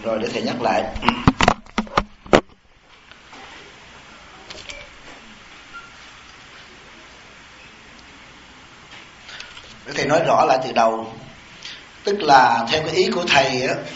Rồi để thầy nhắc lại. Để thầy nói rõ lại từ đầu. Tức là theo cái ý của thầy á,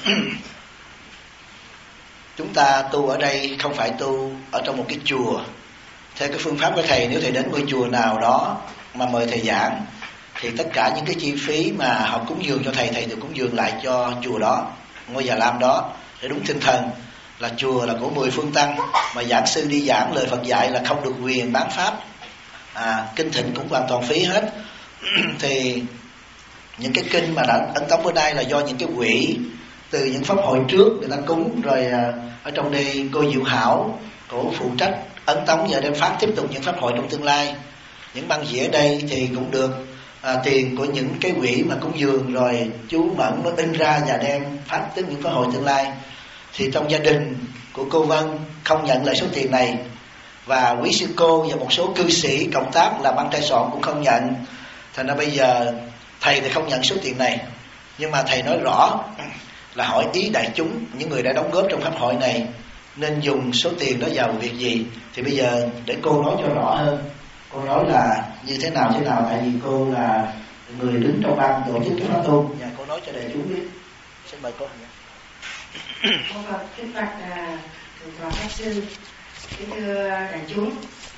chúng ta tu ở đây không phải tu ở trong một cái chùa. Theo cái phương pháp của thầy, nếu thầy đến ngôi chùa nào đó mà mời thầy giảng, thì tất cả những cái chi phí mà họ cúng dường cho thầy, thầy được cúng dường lại cho chùa đó, ngôi Già Lam đó, để đúng tinh thần là chùa là của 10 phương tăng, mà giảng sư đi giảng lời Phật dạy là không được quyền bán pháp, kinh thịnh cũng hoàn toàn phí hết. Thì những cái kinh mà đã ấn tống bữa nay là do những cái quỹ từ những pháp hội trước người ta cúng, rồi ở trong đây cô Diệu Hảo cổ phụ trách ấn tống và đem phát tiếp tục những pháp hội trong tương lai. Những băng dĩa ở đây thì cũng được tiền của những cái quỹ mà cúng dường, rồi chú Mẫn mới in ra và đem phát tới những pháp hội tương lai. Thì trong gia đình của cô Vân không nhận lại số tiền này, và quý sư cô và một số cư sĩ cộng tác là băng trai soạn cũng không nhận. Thành ra bây giờ thầy thì không nhận số tiền này, nhưng mà thầy nói rõ là hỏi ý đại chúng, những người đã đóng góp trong pháp hội này nên dùng số tiền đó vào việc gì. Thì bây giờ để cô nói cho rõ hơn. Cô nói là như thế nào, tại vì cô là người đứng trong ban tổ chức khóa tu. Dạ, cô nói cho đại chúng biết. Xin mời cô. Con Phật kính bạch thượng tọa pháp sư, kính thưa đại chúng.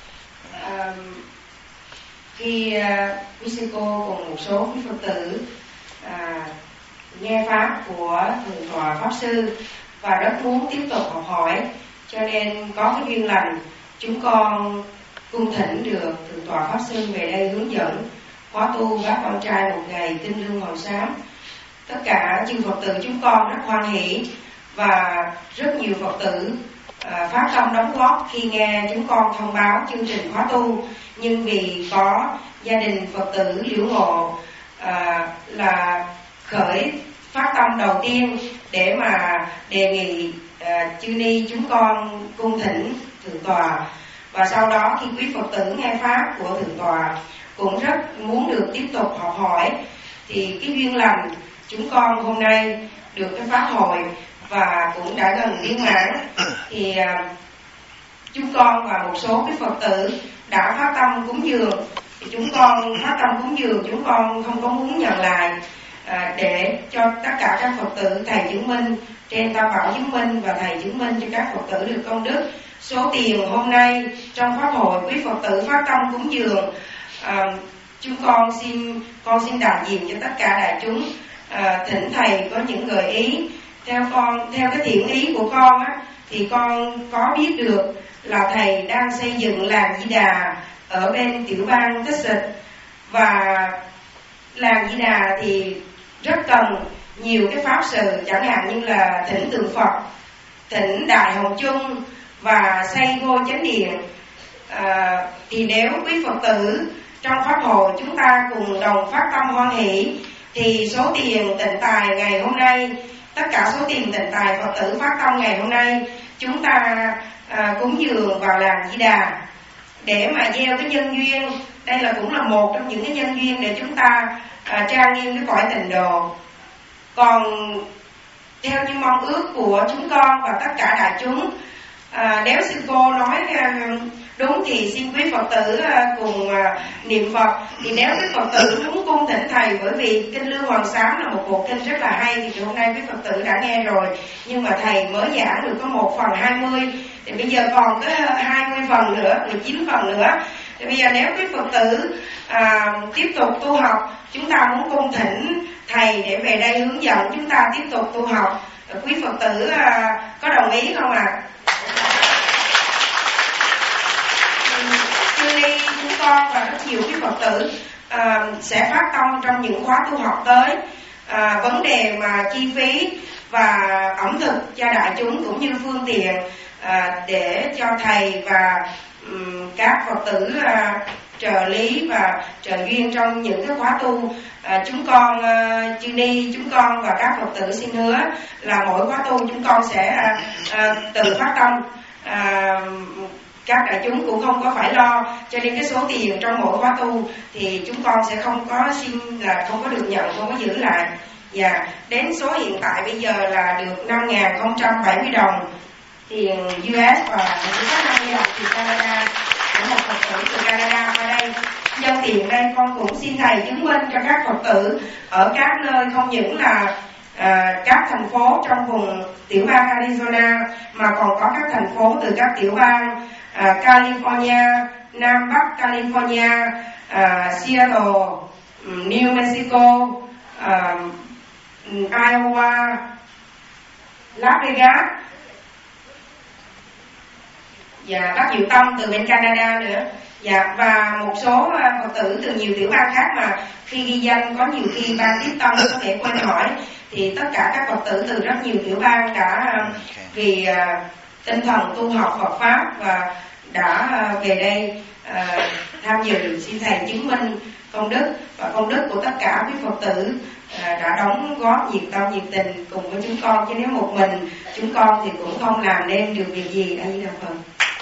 Khi quý sư cô cùng một số quý Phật tử nghe pháp của thượng tọa pháp sư và rất muốn tiếp tục học hỏi, cho nên có cái duyên lành chúng con cung thỉnh được thượng tọa pháp sư về đây hướng dẫn khóa tu các con trai một ngày tinh lương màu xám. Tất cả chư Phật tử chúng con rất hoan hỷ, và rất nhiều Phật tử phát tâm đóng góp khi nghe chúng con thông báo chương trình khóa tu. Nhưng vì có gia đình Phật tử liễu ngộ là khởi phát tâm đầu tiên để mà đề nghị chư ni chúng con cung thỉnh thượng tọa, và sau đó khi quý Phật tử nghe pháp của thượng tọa cũng rất muốn được tiếp tục học hỏi, thì cái duyên lành chúng con hôm nay được cái pháp hội và cũng đã gần viên mãn. Thì chúng con và một số cái Phật tử đã phát tâm cúng dường. Thì chúng con phát tâm cúng dường, chúng con không có muốn nhận lại, để cho tất cả các Phật tử thầy chứng minh trên Tam Bảo chứng minh và thầy chứng minh cho các Phật tử được công đức. Số tiền hôm nay trong pháp hội quý Phật tử phát tâm cúng dường, chúng con xin đại diện cho tất cả đại chúng thỉnh thầy có những gợi ý. Theo cái thiện ý của con á, thì con có biết được là thầy đang xây dựng làng Di Đà ở bên tiểu bang Texas, và làng Di Đà thì rất cần nhiều cái pháp sự, chẳng hạn như là thỉnh tượng Phật, thỉnh Đại Hồng Chung và xây ngôi chánh điện. Thì nếu quý Phật tử trong pháp hội chúng ta cùng đồng phát tâm hoan hỷ, thì số tiền tịnh tài ngày hôm nay, tất cả số tiền tịnh tài Phật tử phát tâm ngày hôm nay, chúng ta cúng dường vào làng Di Đà để mà gieo cái nhân duyên. Đây là cũng là một trong những cái nhân duyên để chúng ta trang nghiêm cái cõi tịnh độ. Còn theo như mong ước của chúng con và tất cả đại chúng, nếu sư cô nói đúng thì xin quý Phật tử cùng niệm Phật. Thì nếu quý Phật tử muốn cung thỉnh thầy, bởi vì kinh Lương Hoàng Sám là một bộ kinh rất là hay, thì hôm nay quý Phật tử đã nghe rồi, nhưng mà thầy mới giảng được có 1/20, thì bây giờ còn tới 20 phần nữa, 19 phần nữa. Thì bây giờ nếu quý Phật tử tiếp tục tu học, chúng ta muốn cung thỉnh thầy để về đây hướng dẫn chúng ta tiếp tục tu học, quý Phật tử có đồng ý không ạ? Chư ni chúng con và rất nhiều quý Phật tử sẽ phát tâm trong những khóa tu học tới. Vấn đề mà chi phí và ẩm thực cho đại chúng cũng như phương tiện để cho thầy và các Phật tử trợ lý và trợ duyên trong những cái khóa tu, chúng con chư ni chúng con và các Phật tử xin hứa là mỗi khóa tu chúng con sẽ tự phát tâm. Các đại chúng cũng không có phải lo, cho nên cái số tiền trong mỗi khóa tu thì chúng con sẽ không có xin, là không có được nhận, không có giữ lại. Và đến số hiện tại bây giờ là được 5.070 đồng tiền US và chỉ có 50 đồng tiền Canada của một Phật tử từ Canada qua đây. Nhân tiện đây con cũng xin thầy chứng minh cho các Phật tử ở các nơi, không những là các thành phố trong vùng tiểu bang Arizona mà còn có các thành phố từ các tiểu bang California, Nam Bắc California, Seattle, New Mexico, Iowa, Las Vegas và bác Diệu Tâm từ bên Canada nữa. Và một số Phật tử từ nhiều tiểu bang khác mà khi ghi danh có nhiều khi ban tiếp tâm có thể quên hỏi, thì tất cả các Phật tử từ rất nhiều tiểu bang đã vì tinh thần tu học Phật Pháp và đã về đây tham dự. Xin thầy chứng minh công đức và công đức của tất cả quý Phật tử đã đóng góp nhiệt tâm nhiệt tình cùng với chúng con, chứ nếu một mình chúng con thì cũng không làm nên được việc gì. A Di Đà Phật.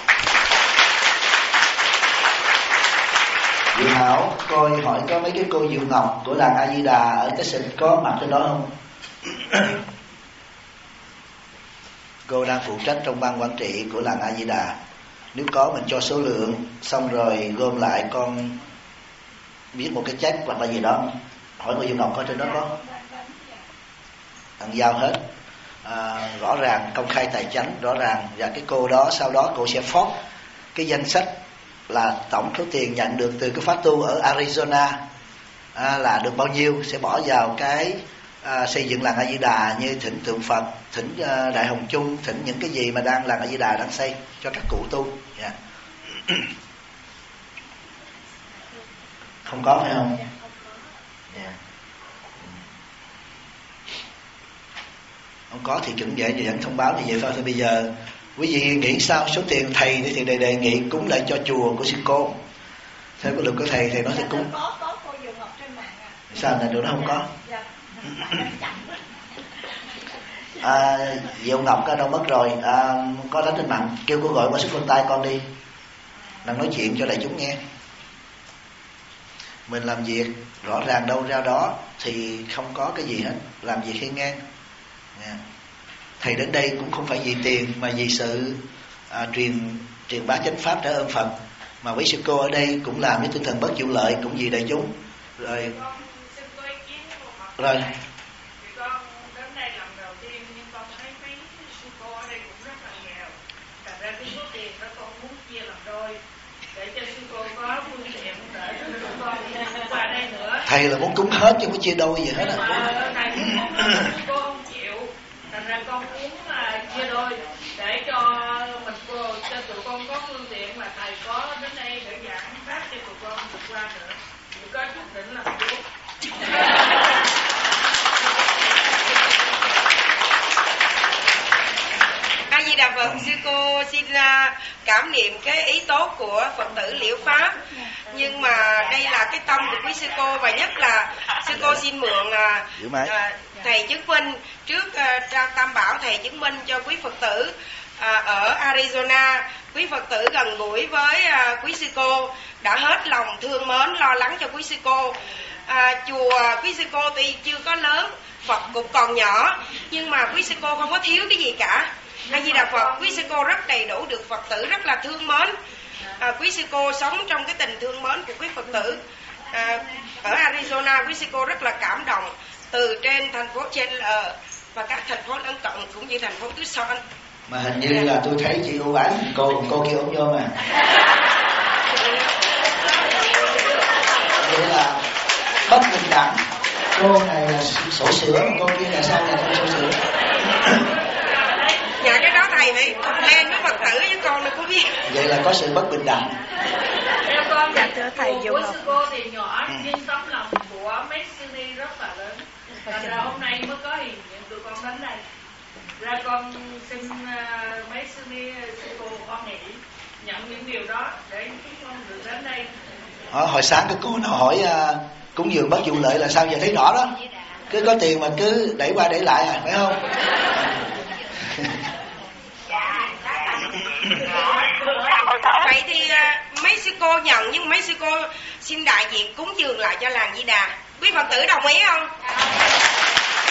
Diệu Hảo, cô hỏi có mấy cái cô Diệu Ngọc của làng A Di Đà ở Texas có mặt trên đó không? Cô đang phụ trách trong ban quản trị của làng A Di Đà. Nếu có mình cho số lượng xong rồi gom lại, con viết một cái check hoặc là gì đó. Hỏi cô Diệu Ngọc có trên đó có? Giao hết, rõ ràng, công khai tài chánh rõ ràng. Và cái cô đó sau đó cô sẽ phót cái danh sách là tổng số tiền nhận được từ cái pháp tu ở Arizona là được bao nhiêu, sẽ bỏ vào cái xây dựng làng A Di Đà, như thỉnh tượng Phật, thỉnh Đại Hồng Chung, thỉnh những cái gì mà đang làng A Di Đà đang xây cho các cụ tu. Yeah. Không có phải không? Yeah. Không có thì chuẩn vậy thì vẫn thông báo như vậy thôi. Thì bây giờ quý vị nghĩ sao? Số tiền thầy thì đề nghị cúng lại cho chùa của sư cô. Theo cái luật của thầy nói thì cúng. Có cô Diệu Ngọc trên mạng à? Sao này được nó không có? Diệu Ngọc ở đâu mất rồi? Có đánh trên mạng, kêu cô gọi qua số phone tay con đi, đang nói chuyện cho đại chúng nghe. Mình làm việc rõ ràng đâu ra đó thì không có cái gì hết, làm việc hiên ngang. Yeah. Thầy đến đây cũng không phải vì tiền mà vì sự truyền bá chánh pháp trả ơn Phật. Mà quý sư cô ở đây cũng làm với tinh thần bất chịu lợi, cũng vì đại chúng. Rồi con đến đây lần đầu tiên nhưng con thấy mấy sư cô ở đây cũng rất là nghèo. Thành ra cái số tiền đó con muốn chia làm đôi để cho sư cô có phương tiện để cho con qua đây nữa. Thầy là muốn cúng hết chứ không có chia đôi gì hết à. Thầy cũng muốn, cô không chịu. Thành ra con muốn chia đôi để cho mình cho tụi con có phương tiện mà thầy có đến đây để giảng pháp cho tụi con vượt qua nữa. Thì có chút đỉnh làm chút. A Di Đà Phật. Sư cô xin cảm niệm cái ý tốt của Phật tử Liễu Pháp. Nhưng mà đây là cái tâm của quý sư cô, và nhất là sư cô xin mượn thầy chứng minh trước Tam Bảo, thầy chứng minh cho quý Phật tử ở Arizona. Quý Phật tử gần gũi với quý sư cô đã hết lòng thương mến lo lắng cho quý sư cô. Chùa quý sư cô tuy chưa có lớn, Phật cũng còn nhỏ, nhưng mà quý sư cô không có thiếu cái gì cả. A Di Đà Phật. Quý sư cô rất đầy đủ, được Phật tử rất là thương mến. Quý sư cô sống trong cái tình thương mến của quý Phật tử. Ở Arizona quý sư cô rất là cảm động, từ trên thành phố Chandler và các thành phố lân cận cũng như thành phố Tucson. Mà hình như là tôi thấy chị ưu ái cô kia ốm vô mà. Vậy là bất bình đẳng. Cô này là sổ sữa mà cô kia là sao là không sổ sữa? Dạ cái đó thầy phải lên với Phật tử với con được có biết. Vậy là có sự bất bình đẳng. Theo con, dạ thưa thầy, của sư cô thì nhỏ nhưng tấm lòng của mấy sư ni rất là lớn. Thành ra hôm nay mới có hiền những tụi con đến đây. Ra con xin mấy sư ni, sư cô con nghĩ nhận những điều đó để chúng con được đến đây. Hồi sáng cái cô nào hỏi cúng dường bất vụ lợi là sao, giờ thấy rõ đó. Cứ có tiền mà cứ đẩy qua đẩy lại phải không? Vậy thì mấy sư cô nhận, nhưng mấy sư cô xin đại diện cúng dường lại cho làng Di Đà. Quý Phật tử đồng ý không?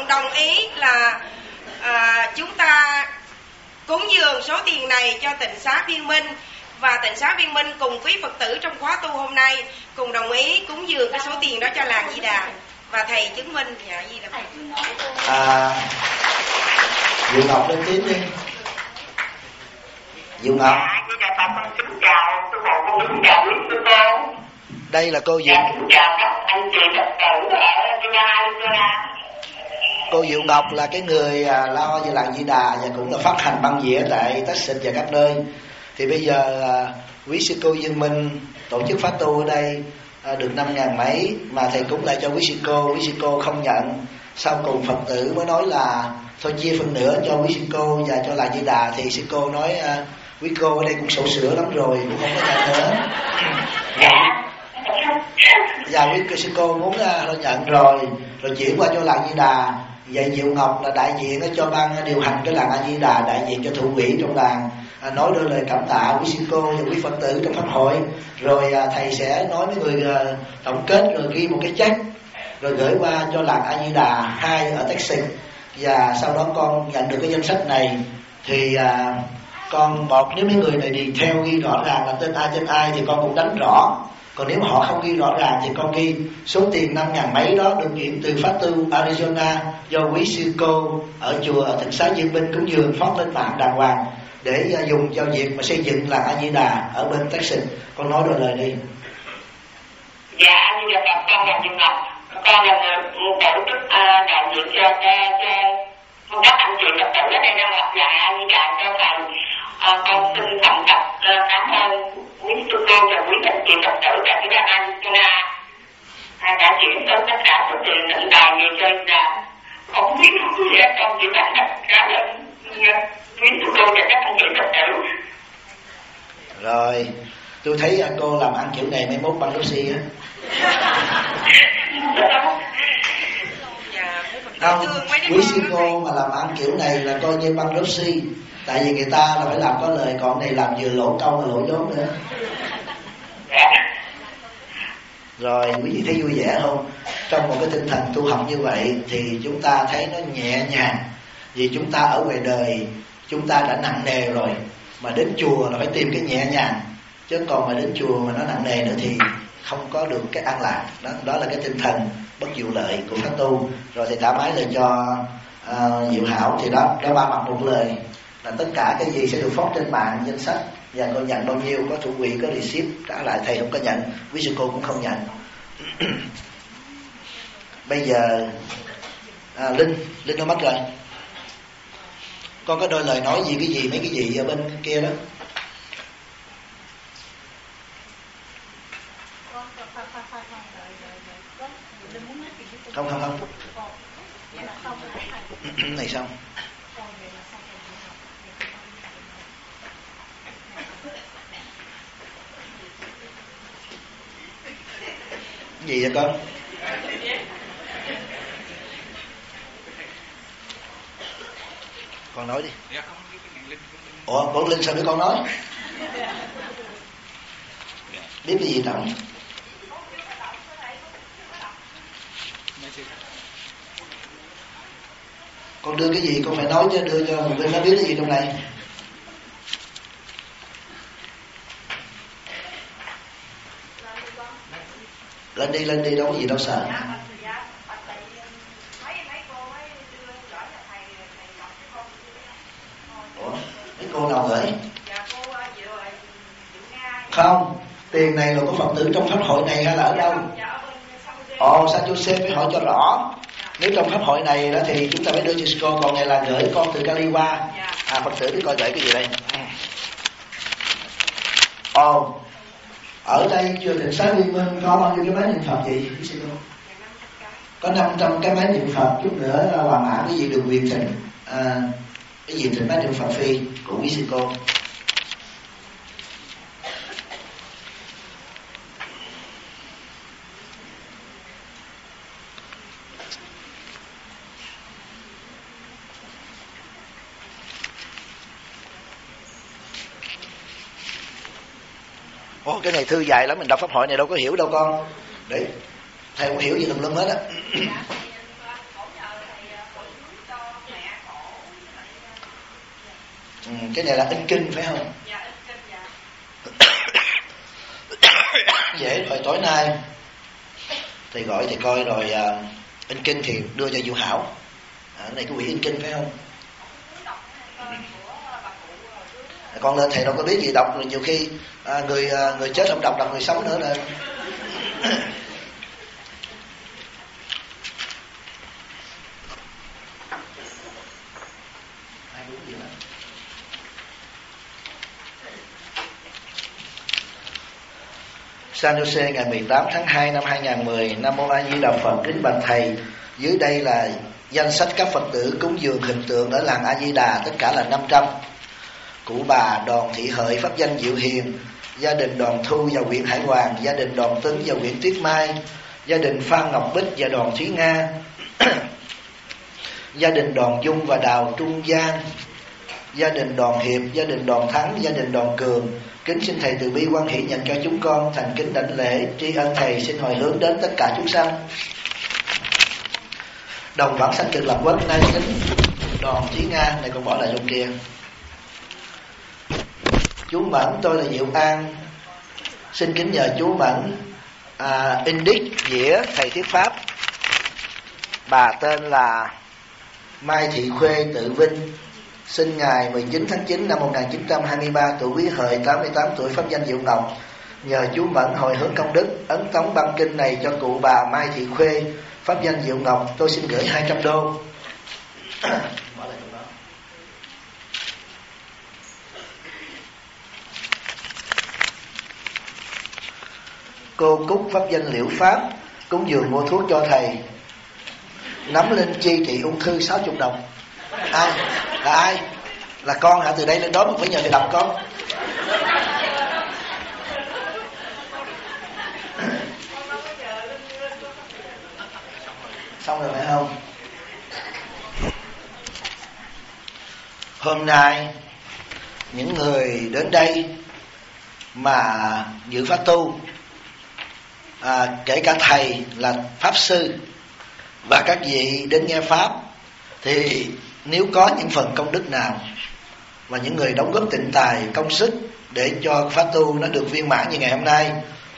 cùng đồng ý là chúng ta cúng dường số tiền này cho tịnh xá Viên Minh, và tịnh xá Viên Minh cùng quý Phật tử trong khóa tu hôm nay cùng đồng ý cúng dường cái số tiền đó cho làng Di Đà, và thầy chứng minh. Dạ, Di Đà Phật. Diệu Ngọc lên tiếng đi. Diệu Ngọc. Di Đà Phật, con kính chào sư phụ, con kính chào quý sư cô. Đây là cô Diệu. Kính chào các anh chị Phật tử ở Arizona. Cô Diệu Ngọc là cái người lo về làng Di Đà và cũng là phát hành băng dĩa tại Texas và các nơi. Thì bây giờ quý sư cô Dương Minh tổ chức khóa tu ở đây được 5.000 mấy, mà thầy cúng lại cho quý sư cô không nhận. Sau cùng Phật tử mới nói là thôi chia phần nữa cho quý sư cô và cho làng Di Đà, thì sư cô nói quý cô ở đây cũng sổ sửa lắm rồi, cũng không có nhận nữa. Và quý sư cô muốn nhận rồi chuyển qua cho làng Di Đà. Vậy Diệu Ngọc là đại diện cho ban điều hành cái làng A Di Đà, đại diện cho thủ quỹ trong làng, nói đôi lời cảm tạ quý sư cô và quý Phật tử trong pháp hội. Rồi thầy sẽ nói với người tổng kết, rồi ghi một cái check rồi gửi qua cho làng A Di Đà 2 ở Texas. Và sau đó con nhận được cái danh sách này thì con nếu mấy người này đi theo ghi rõ ràng là tên ai tên ai thì con cũng đánh rõ. Còn nếu mà họ không ghi rõ ràng thì con ghi số tiền 5.000 mấy đó được chuyển từ Phát Tu Arizona do quý sư cô ở chùa ở Tịnh Xá Dương Minh cúng dường phát lên mạng đàng hoàng để dùng cho việc mà xây dựng làng A Di Đà ở bên Texas. Con nói đôi lời đi. Dạ, A Di Đà Phật, con là Diệu Ngọc, con là người tổ chức đại diện cho các anh chị Phật tử ở đây đang gặp lại A Di Đà cho thầy. Con xin thành thật cảm ơn quý sư cô và quý anh chị Phật tử tại cái làng Arizona đã chuyển tới tất cả số tiền tịnh tài về cho Đà. Không biết gì hết, con chỉ cảm thật cảm ơn quý sư cô và các anh chị Phật tử. Rồi, tôi thấy cô làm ăn kiểu này mai mốt băng Lucy á. Không, quý sư cô mà làm ăn kiểu này là coi như băng Lucy. Tại vì người ta là phải làm có lời, còn này làm vừa lỗ công và lỗ vốn nữa. Rồi quý vị thấy vui vẻ không? Trong một cái tinh thần tu học như vậy thì chúng ta thấy nó nhẹ nhàng. Vì chúng ta ở ngoài đời chúng ta đã nặng nề rồi, mà đến chùa là phải tìm cái nhẹ nhàng. Chứ còn mà đến chùa mà nó nặng nề nữa thì không có được cái an lạc. Đó là cái tinh thần bất diệu lợi của pháp tu. Rồi thì thoải mái lời cho Diệu Hảo. Thì đó ba mặt một lời là tất cả cái gì sẽ được post trên mạng danh sách, và con nhận bao nhiêu, có thủ quỹ, có receipt trả lại. Thầy không có nhận, quý sư cô cũng không nhận. Bây giờ Linh nó mất rồi. Con có đôi lời nói gì cái gì mấy cái gì ở bên kia đó? Không này xong. Gì vậy con? Con nói đi. Ủa, con Linh sao biết con nói? Biết cái gì Trọng? Con đưa cái gì con phải nói chứ, đưa cho một bên nó biết cái gì trong này. Lên đi, đâu có gì đâu sợ. Ủa, mấy cô nào gửi? Không, tiền này là của Phật tử trong pháp hội này hay là ở đâu? San Jose phải hỏi cho rõ. Nếu trong pháp hội này đó thì chúng ta phải đưa cho cô, còn này là gửi con từ Cali qua. Phật tử biết coi gửi cái gì đây. Ở đây chùa Tịnh Xá Viên Minh có bao nhiêu cái máy niệm Phật gì? Có 500 cái máy niệm Phật, chút nữa là Hoàng Mã cái gì được quyền thịnh cái gì thịnh máy niệm Phật phi của quý sư cô. Cái này thư dài lắm, mình đọc pháp hội này đâu có hiểu đâu con. Để thầy không hiểu gì tùm lum hết á. Cái này là in kinh phải không? Dạ, in kinh dạ. Dễ rồi, tối nay thầy gọi thầy coi rồi in kinh thì đưa cho Diệu Hảo. Cái này cái quỹ in kinh phải không? Con lên thầy đâu có biết gì đọc, rồi nhiều khi người chết không đọc người sống nữa lên. San Jose ngày 18 tháng 2 năm 2010. Nam Mô A Di Đà Phật. Kính bạch thầy, dưới đây là danh sách các Phật tử cúng dường hình tượng ở làng A Di Đà, tất cả là 500. Cụ bà Đoàn Thị Hợi, pháp danh Diệu Hiền, gia đình Đoàn Thu và huyện Hải Hoàng, gia đình Đoàn Tấn và huyện Tuyết Mai, gia đình Phan Ngọc Bích và Đoàn Thúy Nga, gia đình Đoàn Dung và Đào Trung Giang, gia đình Đoàn Hiệp, gia đình Đoàn Thắng, gia đình Đoàn Cường. Kính xin thầy từ bi quan hỷ nhận cho chúng con thành kính đảnh lễ tri ân thầy, xin hồi hướng đến tất cả chúng sanh. Đồng Vãng Sanh Cực Lạc Quốc nay kính Đoàn Thúy Nga, này con bỏ lại trong kia. Chú Mẫn, tôi là Diệu An, xin kính nhờ chú Mẫn in đích dĩa thầy thuyết pháp. Bà tên là Mai Thị Khuê, Tự Vinh, sinh ngày 19 tháng 9 năm 1923, tuổi Quý Hợi, 88 tuổi, pháp danh Diệu Ngọc. Nhờ chú Mẫn hồi hướng công đức ấn tống băng kinh này cho cụ bà Mai Thị Khuê, pháp danh Diệu Ngọc, tôi xin gửi 200 đô. Cô Cúc, pháp danh Liễu Pháp, cúng dường mua thuốc cho thầy. Nắm linh chi trị ung thư 60 đồng. Ai? Là ai? Là con hả? Từ đây lên đó mình phải nhờ thầy đọc con. Xong rồi phải không? Hôm nay những người đến đây mà dự pháp tu, kể cả thầy là pháp sư và các vị đến nghe pháp, thì nếu có những phần công đức nào và những người đóng góp tịnh tài công sức để cho pháp tu nó được viên mãn như ngày hôm nay,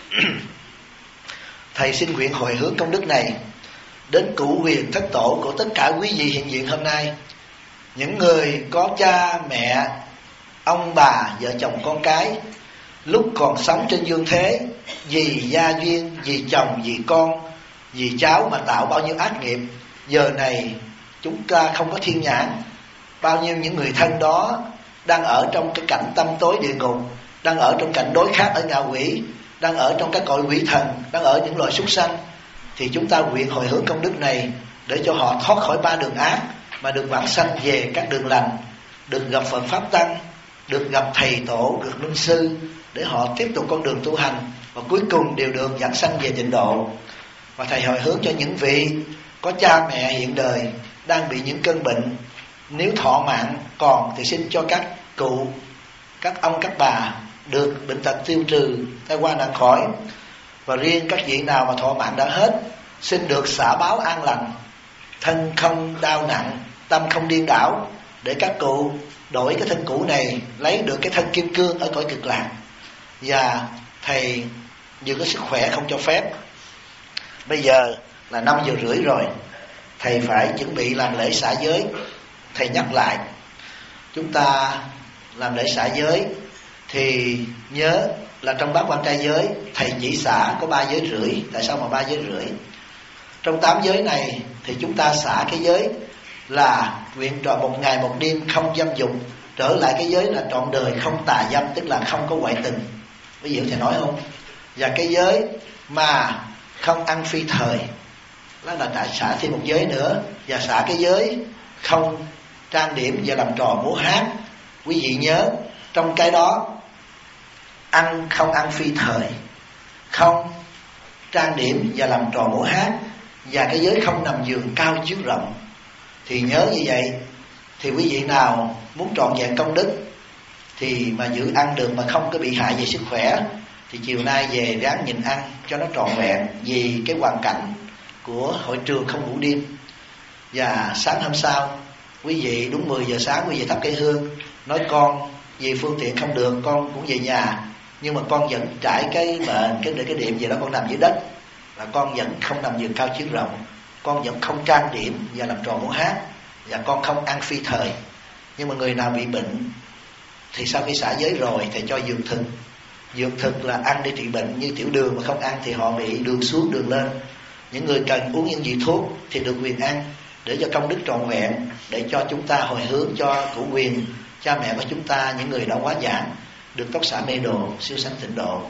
thầy xin nguyện hồi hướng công đức này đến cụ huyền thất tổ của tất cả quý vị hiện diện hôm nay. Những người có cha mẹ, ông bà, vợ chồng con cái lúc còn sống trên dương thế, vì gia duyên, vì chồng, vì con, vì cháu mà tạo bao nhiêu ác nghiệp, giờ này chúng ta không có thiên nhãn. Bao nhiêu những người thân đó đang ở trong cái cảnh tâm tối địa ngục, đang ở trong cảnh đối khác ở ngạ quỷ, đang ở trong các cõi quỷ thần, đang ở những loài súc sanh. Thì chúng ta nguyện hồi hướng công đức này để cho họ thoát khỏi 3 đường ác mà được vãng sanh về các đường lành, được gặp Phật Pháp Tăng, được gặp thầy tổ, được luân sư, để họ tiếp tục con đường tu hành và cuối cùng đều được vãng sanh về tịnh độ. Và thầy hồi hướng cho những vị có cha mẹ hiện đời đang bị những cơn bệnh, nếu thọ mạng còn thì xin cho các cụ, các ông, các bà được bệnh tật tiêu trừ, tai qua nạn khỏi. Và riêng các vị nào mà thọ mạng đã hết, xin được xả báo an lành, thân không đau nặng, tâm không điên đảo, để các cụ đổi cái thân cũ này lấy được cái thân kim cương ở cõi cực lạc. Và thầy như có sức khỏe không cho phép, bây giờ là 5:30 rồi, thầy phải chuẩn bị làm lễ xả giới. Thầy nhắc lại, chúng ta làm lễ xả giới thì nhớ là trong bát quan trai giới thầy chỉ xả có 3 giới rưỡi. Tại sao mà 3 giới rưỡi? Trong 8 giới này thì chúng ta xả cái giới là nguyện trọn 1 ngày 1 đêm không dâm dục, trở lại cái giới là trọn đời không tà dâm, tức là không có ngoại tình. Ví dụ thầy nói không? Và cái giới mà không ăn phi thời, đó là đã xả thêm 1 giới nữa. Và xả cái giới không trang điểm và làm trò múa hát. Quý vị nhớ, trong cái đó không ăn phi thời, không trang điểm và làm trò múa hát, và cái giới không nằm giường cao chiếu rộng. Thì nhớ như vậy, thì quý vị nào muốn trọn vẹn công đức thì mà giữ ăn được mà không có bị hại về sức khỏe, thì chiều nay về ráng nhịn ăn cho nó trọn vẹn, vì cái hoàn cảnh của hội trường không ngủ đêm. Và sáng hôm sau quý vị đúng 10 giờ sáng quý vị thắp cây hương, nói con vì phương tiện không được con cũng về nhà, nhưng mà con vẫn trải cái mệnh cái điểm gì đó, con nằm dưới đất, là con vẫn không nằm giường cao chiếu rộng, con vẫn không trang điểm và làm trò múa hát, và con không ăn phi thời. Nhưng mà người nào bị bệnh thì sau khi xả giới rồi thầy cho dược thực. Dược thực là ăn để trị bệnh, như tiểu đường mà không ăn thì họ bị đường xuống đường lên. Những người cần uống những vị thuốc thì được quyền ăn, để cho công đức trọn vẹn, để cho chúng ta hồi hướng cho cửu quyền cha mẹ của chúng ta, những người đã quá giảng, được tốc xả mê độ, siêu sanh tịnh độ.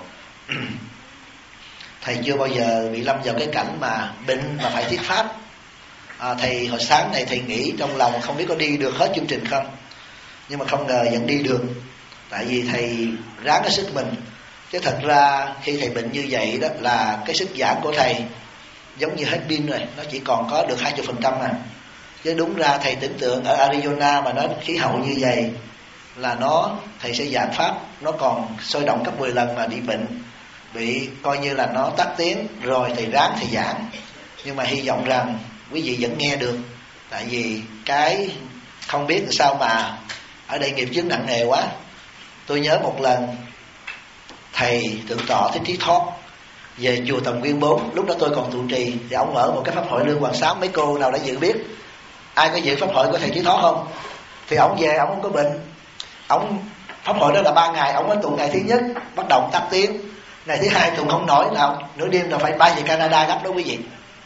Thầy chưa bao giờ bị lâm vào cái cảnh mà bệnh mà phải thuyết pháp. Thầy hồi sáng này thầy nghĩ trong lòng không biết có đi được hết chương trình không, nhưng mà không ngờ vẫn đi được. Tại vì thầy ráng cái sức mình. Chứ thật ra khi thầy bệnh như vậy đó là cái sức giảng của thầy giống như hết pin rồi, nó chỉ còn có được 20% à. Chứ đúng ra thầy tưởng tượng ở Arizona mà nó khí hậu như vậy là thầy sẽ giảng pháp nó còn sôi động gấp 10 lần mà đi bệnh, bị coi như là nó tắt tiếng rồi thầy ráng thầy giảng. Nhưng mà hy vọng rằng quý vị vẫn nghe được, tại vì cái không biết làm sao mà ở đây nghiệp chướng nặng nề quá. Tôi nhớ một lần thầy Thượng tọa Thích Trí Thoát về chùa Tầm Nguyên 4, lúc đó tôi còn trụ trì, thì ông mở một cái pháp hội Lương Hoàng Sám. Mấy cô nào đã dự biết, ai có dự pháp hội của thầy Trí Thoát không? Thì ông về, ông không có bệnh, ông pháp hội đó là 3 ngày, ông mới tụng ngày thứ nhất bắt đầu tắt tiếng, ngày thứ hai tụng không nổi, nào nửa đêm là phải bay về Canada gấp đó quý vị.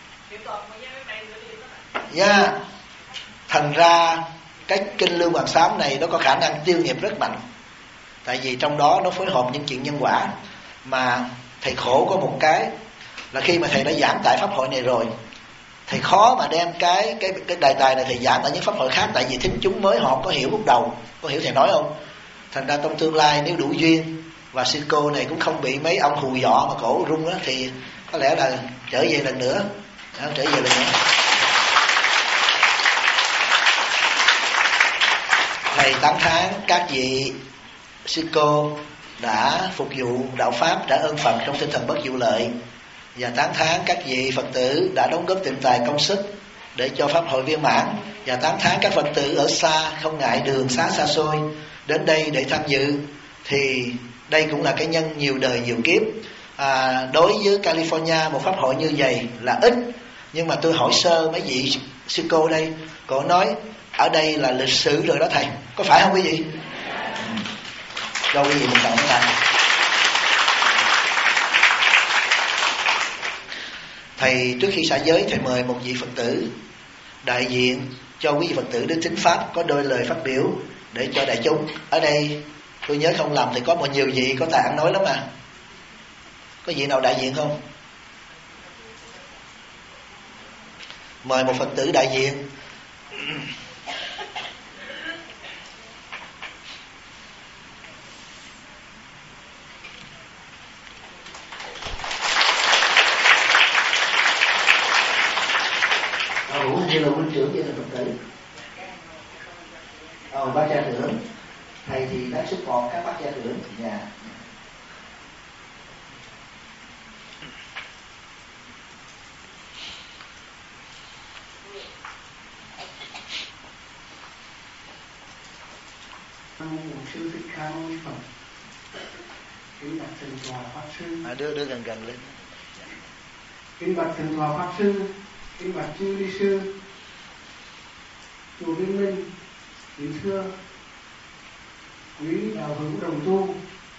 Thành ra cái kinh Lương Hoàng Sám này nó có khả năng tiêu nghiệp rất mạnh, tại vì trong đó nó phối hợp những chuyện nhân quả. Mà thầy khổ có một cái là khi mà thầy đã giảng tại pháp hội này rồi, thầy khó mà đem cái đề tài này thầy giảng ở những pháp hội khác, tại vì thính chúng mới họ có hiểu lúc đầu, có hiểu thầy nói không. Thành ra trong tương lai nếu đủ duyên và sư cô này cũng không bị mấy ông hù dọ mà cổ rung đó, thì có lẽ là trở về lần nữa. Thầy tán thán các vị sư cô đã phục vụ đạo pháp, trả ơn Phật trong tinh thần bất vụ lợi, và tán thán các vị Phật tử đã đóng góp tiền tài công sức để cho pháp hội viên mãn, và tán thán các Phật tử ở xa không ngại đường xá xa xôi đến đây để tham dự. Thì đây cũng là cái nhân nhiều đời nhiều kiếp. Đối với California một pháp hội như vậy là ít, nhưng mà tôi hỏi sơ mấy vị sư cô đây, cô nói ở đây là lịch sử rồi đó thầy, có phải không quý vị? Cho quý vị một trọng tay. Thầy trước khi xả giới, thầy mời một vị Phật tử đại diện cho quý vị Phật tử đến thính pháp, có đôi lời phát biểu để cho đại chúng. Ở đây tôi nhớ không lầm thì có một nhiều vị có tài ăn nói lắm mà. Có vị nào đại diện không? Mời một Phật tử đại diện. Như là huynh trưởng gia đình Phật tử. Bác gia trưởng. Thầy thì đã support các bác gia trưởng. Dạ. Sư Thích Ca Mâu Ni Phật. Kính bạch Thượng tọa Pháp sư. Đưa gần lên. Kính bạch Thượng tọa Pháp sư. Kính bạch chư ni sư, chùa Viên Minh, kính thưa quý đạo hữu đồng tu.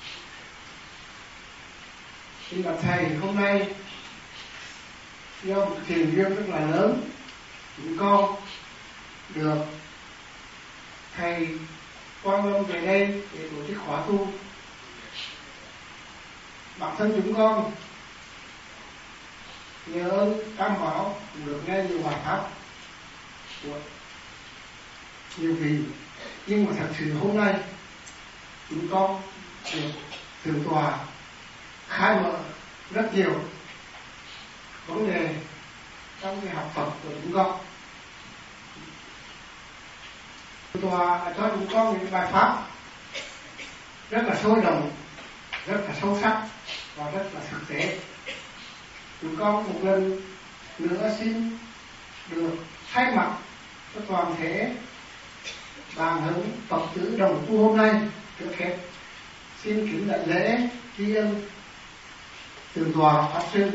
Kính bạch thầy, hôm nay do một thiền duyên rất là lớn, chúng con được thầy quan lâm về đây để tổ chức khóa tu. Bản thân chúng con nhờ ơn Tam Bảo được nghe nhiều bài pháp của nhiều vị, nhưng mà thật sự hôm nay chúng con được Thượng tọa khai mở rất nhiều vấn đề trong cái học Phật của chúng con. Thượng tọa cho chúng con những bài pháp rất là sôi động, rất là sâu sắc và rất là thực tế. Chúng con một lần nữa xin được thay mặt cho toàn thể ban hứng Phật tử đồng tu hôm nay. Trước hết xin kính đại lễ tri ân Thượng tọa Pháp Sư,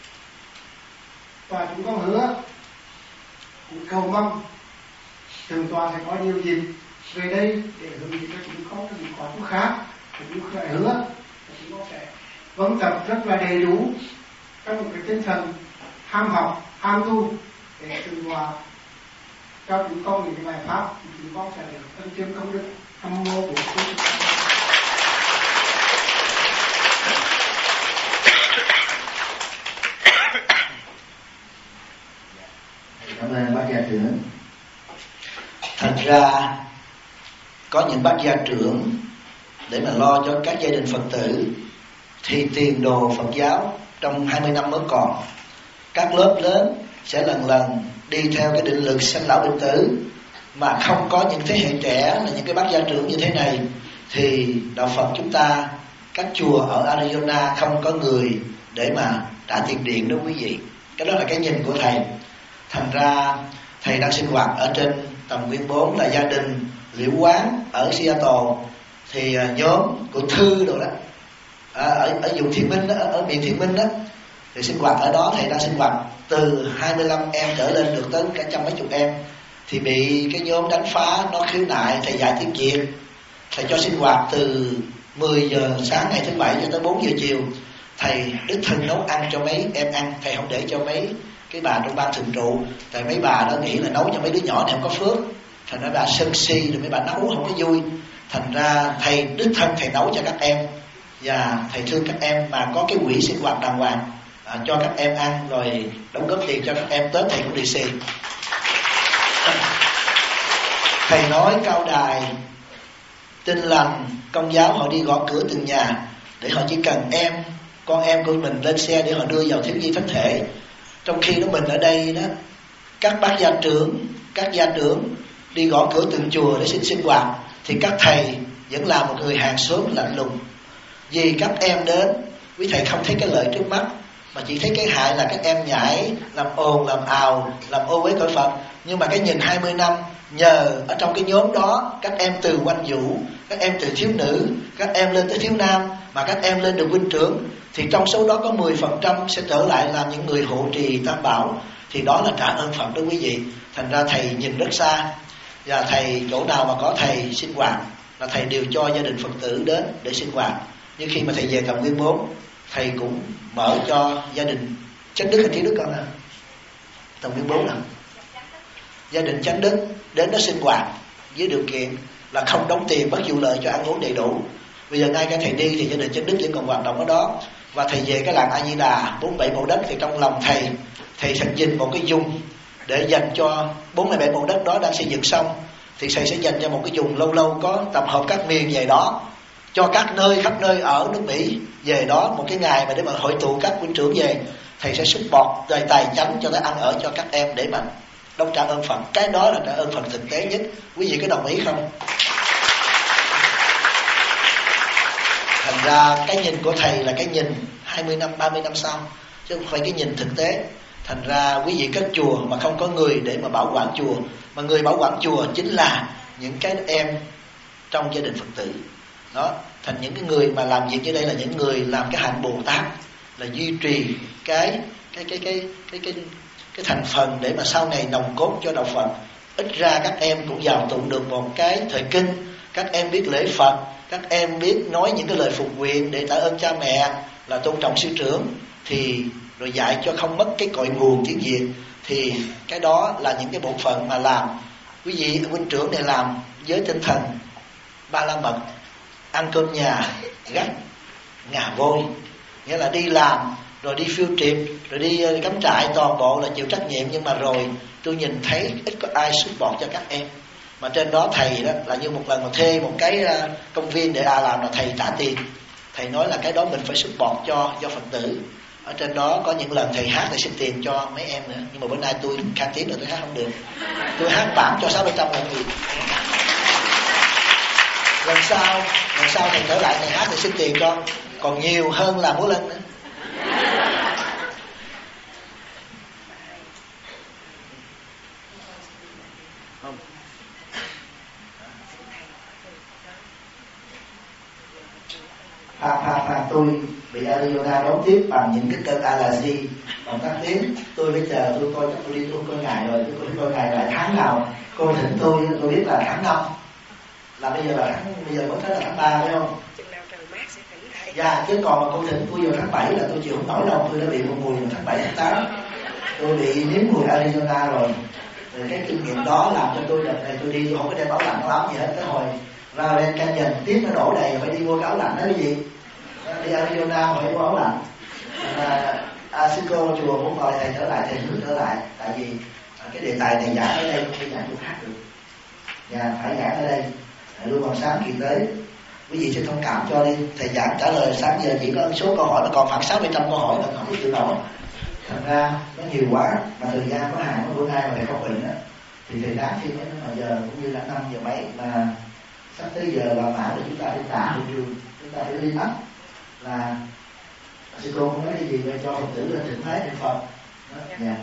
và chúng con hứa cũng cầu mong Thượng tọa sẽ có điều gì về đây để hướng dẫn cho chúng con những khóa tu khác. Chúng con sẽ hứa chúng con sẽ vâng tập rất là đầy đủ trong một cái tinh thần ham học, ham tu, để Thượng tọa cho chúng con những bài pháp chúng con sẽ được ân chiêm công đức. Nam mô Bổn Sư. Cảm ơn bác gia trưởng. Thật ra có những bác gia trưởng để mà lo cho các gia đình Phật tử thì tiền đồ Phật giáo trong 20 năm mới còn. Các lớp lớn sẽ lần lần đi theo cái định luật sanh lão bệnh tử, mà không có những thế hệ trẻ là những cái bác gia trưởng như thế này thì đạo Phật chúng ta, các chùa ở Arizona không có người để mà trả tiền điện đó quý vị. Cái đó là cái nhìn của thầy. Thành ra thầy đang sinh hoạt ở trên tầm nguyên 4 là gia đình Liễu Quán ở Seattle, thì nhóm của Thư rồi đó ở vùng Thiện Minh đó, ở miền Thiện Minh đó, thì sinh hoạt ở đó. Thầy đang sinh hoạt từ 25 em trở lên được tới cả trăm mấy chục em, thì bị cái nhóm đánh phá, nó khiếu nại. Thầy dạy tiếng Việt, thầy cho sinh hoạt từ 10 giờ sáng ngày thứ Bảy cho tới 4 giờ chiều. Thầy đích thân nấu ăn cho mấy em ăn, thầy không để cho mấy cái bà trong ban thường trụ, tại mấy bà đó nghĩ là nấu cho mấy đứa nhỏ này không có phước, thành ra bà sân si, rồi mấy bà nấu không có vui. Thành ra thầy đích thân thầy nấu cho các em, và thầy thương các em, mà có cái quỹ sinh hoạt đàng hoàng cho các em ăn, rồi đóng góp tiền cho các em. Tết thầy cũng đi xì. Thầy nói cao đài Tin Lành Công giáo họ đi gõ cửa từng nhà, để họ chỉ cần con em của mình lên xe để họ đưa vào thiếu nhi thánh thể. Trong khi đó mình ở đây đó, các bác gia trưởng, các gia trưởng đi gõ cửa từng chùa để xin sinh hoạt, thì các thầy vẫn là một người hàng xóm lạnh lùng. Vì các em đến, quý thầy không thấy cái lợi trước mắt, mà chỉ thấy cái hại là các em nhảy, làm ồn, làm ào, làm ô uế cõi Phật. Nhưng mà cái nhìn 20 năm, nhờ ở trong cái nhóm đó, các em từ quanh vũ, các em từ thiếu nữ, các em lên tới thiếu nam, mà các em lên được huynh trưởng, thì trong số đó có 10% sẽ trở lại làm những người hộ trì Tam Bảo. Thì đó là trả ơn Phật đó quý vị. Thành ra thầy nhìn rất xa, và thầy chỗ nào mà có thầy sinh hoạt là thầy đều cho gia đình Phật tử đến để sinh hoạt. Nhưng khi mà thầy về tầm nguyên 4, thầy cũng mở cho gia đình Chánh Đức, hay Trí Đức con à? Tầm nguyên 4 à? Gia đình Chánh Đức đến đó sinh hoạt với điều kiện là không đóng tiền, bất vụ lợi, cho ăn uống đầy đủ. Bây giờ ngay cả thầy đi thì gia đình Chánh Đức vẫn còn hoạt động ở đó. Và thầy về cái làng A Di Đà 47 mẫu đất, thì trong lòng thầy sẽ dình một cái vùng để dành cho 47 mẫu đất đó đang xây dựng xong. Thì thầy sẽ dành cho một cái vùng lâu lâu có tập hợp các miền về đó, cho các nơi khắp nơi ở nước Mỹ về đó một cái ngày mà để mà hội tụ các huynh trưởng về. Thầy sẽ support về tài chánh cho tới ăn ở cho các em để mà đóng trả ơn Phật. Cái đó là trả ơn Phật thực tế nhất. Quý vị có đồng ý không? Thành ra cái nhìn của thầy là cái nhìn 20 năm, 30 năm sau, chứ không phải cái nhìn thực tế. Thành ra quý vị cất chùa mà không có người để mà bảo quản chùa, mà người bảo quản chùa chính là những cái em trong gia đình Phật tử đó. Thành những cái người mà làm việc như đây là những người làm cái hạnh Bồ Tát, là duy trì cái thành phần để mà sau này nòng cốt cho đạo Phật. Ít ra các em cũng vào tụng được một cái thời kinh, các em biết lễ Phật, các em biết nói những cái lời phục nguyện để tạ ơn cha mẹ, là tôn trọng sư trưởng, thì rồi dạy cho không mất cái cội nguồn tiếng Việt. Thì cái đó là những cái bộ phận mà làm. Quý vị huynh trưởng này làm với tinh thần Ba La Mật, ăn cơm nhà, gắt ngà vôi, nghĩa là đi làm rồi đi phiêu trip, rồi đi cắm trại, toàn bộ là chịu trách nhiệm. Nhưng mà rồi tôi nhìn thấy ít có ai support cho các em. Mà trên đó thầy đó là như một lần mà thuê một cái công viên để làm, là thầy trả tiền. Thầy nói là cái đó mình phải support cho Phật tử. Ở trên đó có những lần thầy hát, thầy xin tiền cho mấy em nữa. Nhưng mà bữa nay tôi khang tiếng rồi, tôi hát không được. Tôi hát bản cho 600-700 lần gì. Lần sau thầy trở lại thầy hát, thầy xin tiền cho còn nhiều hơn là múa lên nữa. tôi bị Arizona đón tiếp bằng những cái cơn allergy bằng các tiếng. Tôi bây giờ tôi coi chắc tôi đi tôi coi ngày rồi, tôi coi ngày lại tháng nào cô thỉnh tôi biết là tháng 5, là bây giờ mới tới là tháng 3 phải không? Dạ, chứ còn mà cô thỉnh tôi vào tháng 7 là tôi chịu không nổi đâu, tôi đã bị một mùi vào tháng 7 tháng 8. Tôi bị nếm mùi Arizona rồi. Cái kinh nghiệm đó làm cho tôi đợt này tôi đi tôi không có đem áo lạnh áo ấm gì hết. Cái hồi ra lên Canyon tiếp nó đổ đầy phải đi mua cái áo lạnh đó cái gì, đi Arizona phải mua áo lạnh. Sư cô chùa muốn mời thầy trở lại, thầy hướng trở lại, tại vì cái đề tài này giảng ở đây không thể giảng chỗ khác được, và phải giảng ở đây. Luôn vào sáng kỳ tới quý vị xin thông cảm cho đi, thầy giảng trả lời sáng giờ chỉ có số câu hỏi, nó còn khoảng 600-700 câu hỏi là không có chịu nổi. Thật ra nó nhiều quá, mà thời gian có hạn, bữa nay mà thầy không bệnh á thì thầy đáng thêm đến mà giờ cũng như là 5 giờ mấy, mà sắp tới giờ là mã để chúng ta đi tả hội trường, chúng ta phải liên ấp là sư cô không nói cái gì về cho Phật tử lên thỉnh thái niệm Phật đó. Dạ.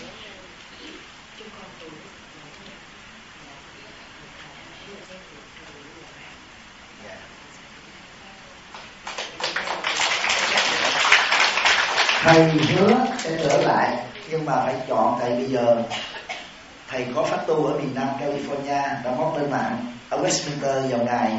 Thầy hứa sẽ trở lại, nhưng mà phải chọn, tại bây giờ thầy có phát tu ở miền Nam California, đã post lên mạng ở Westminster vào ngày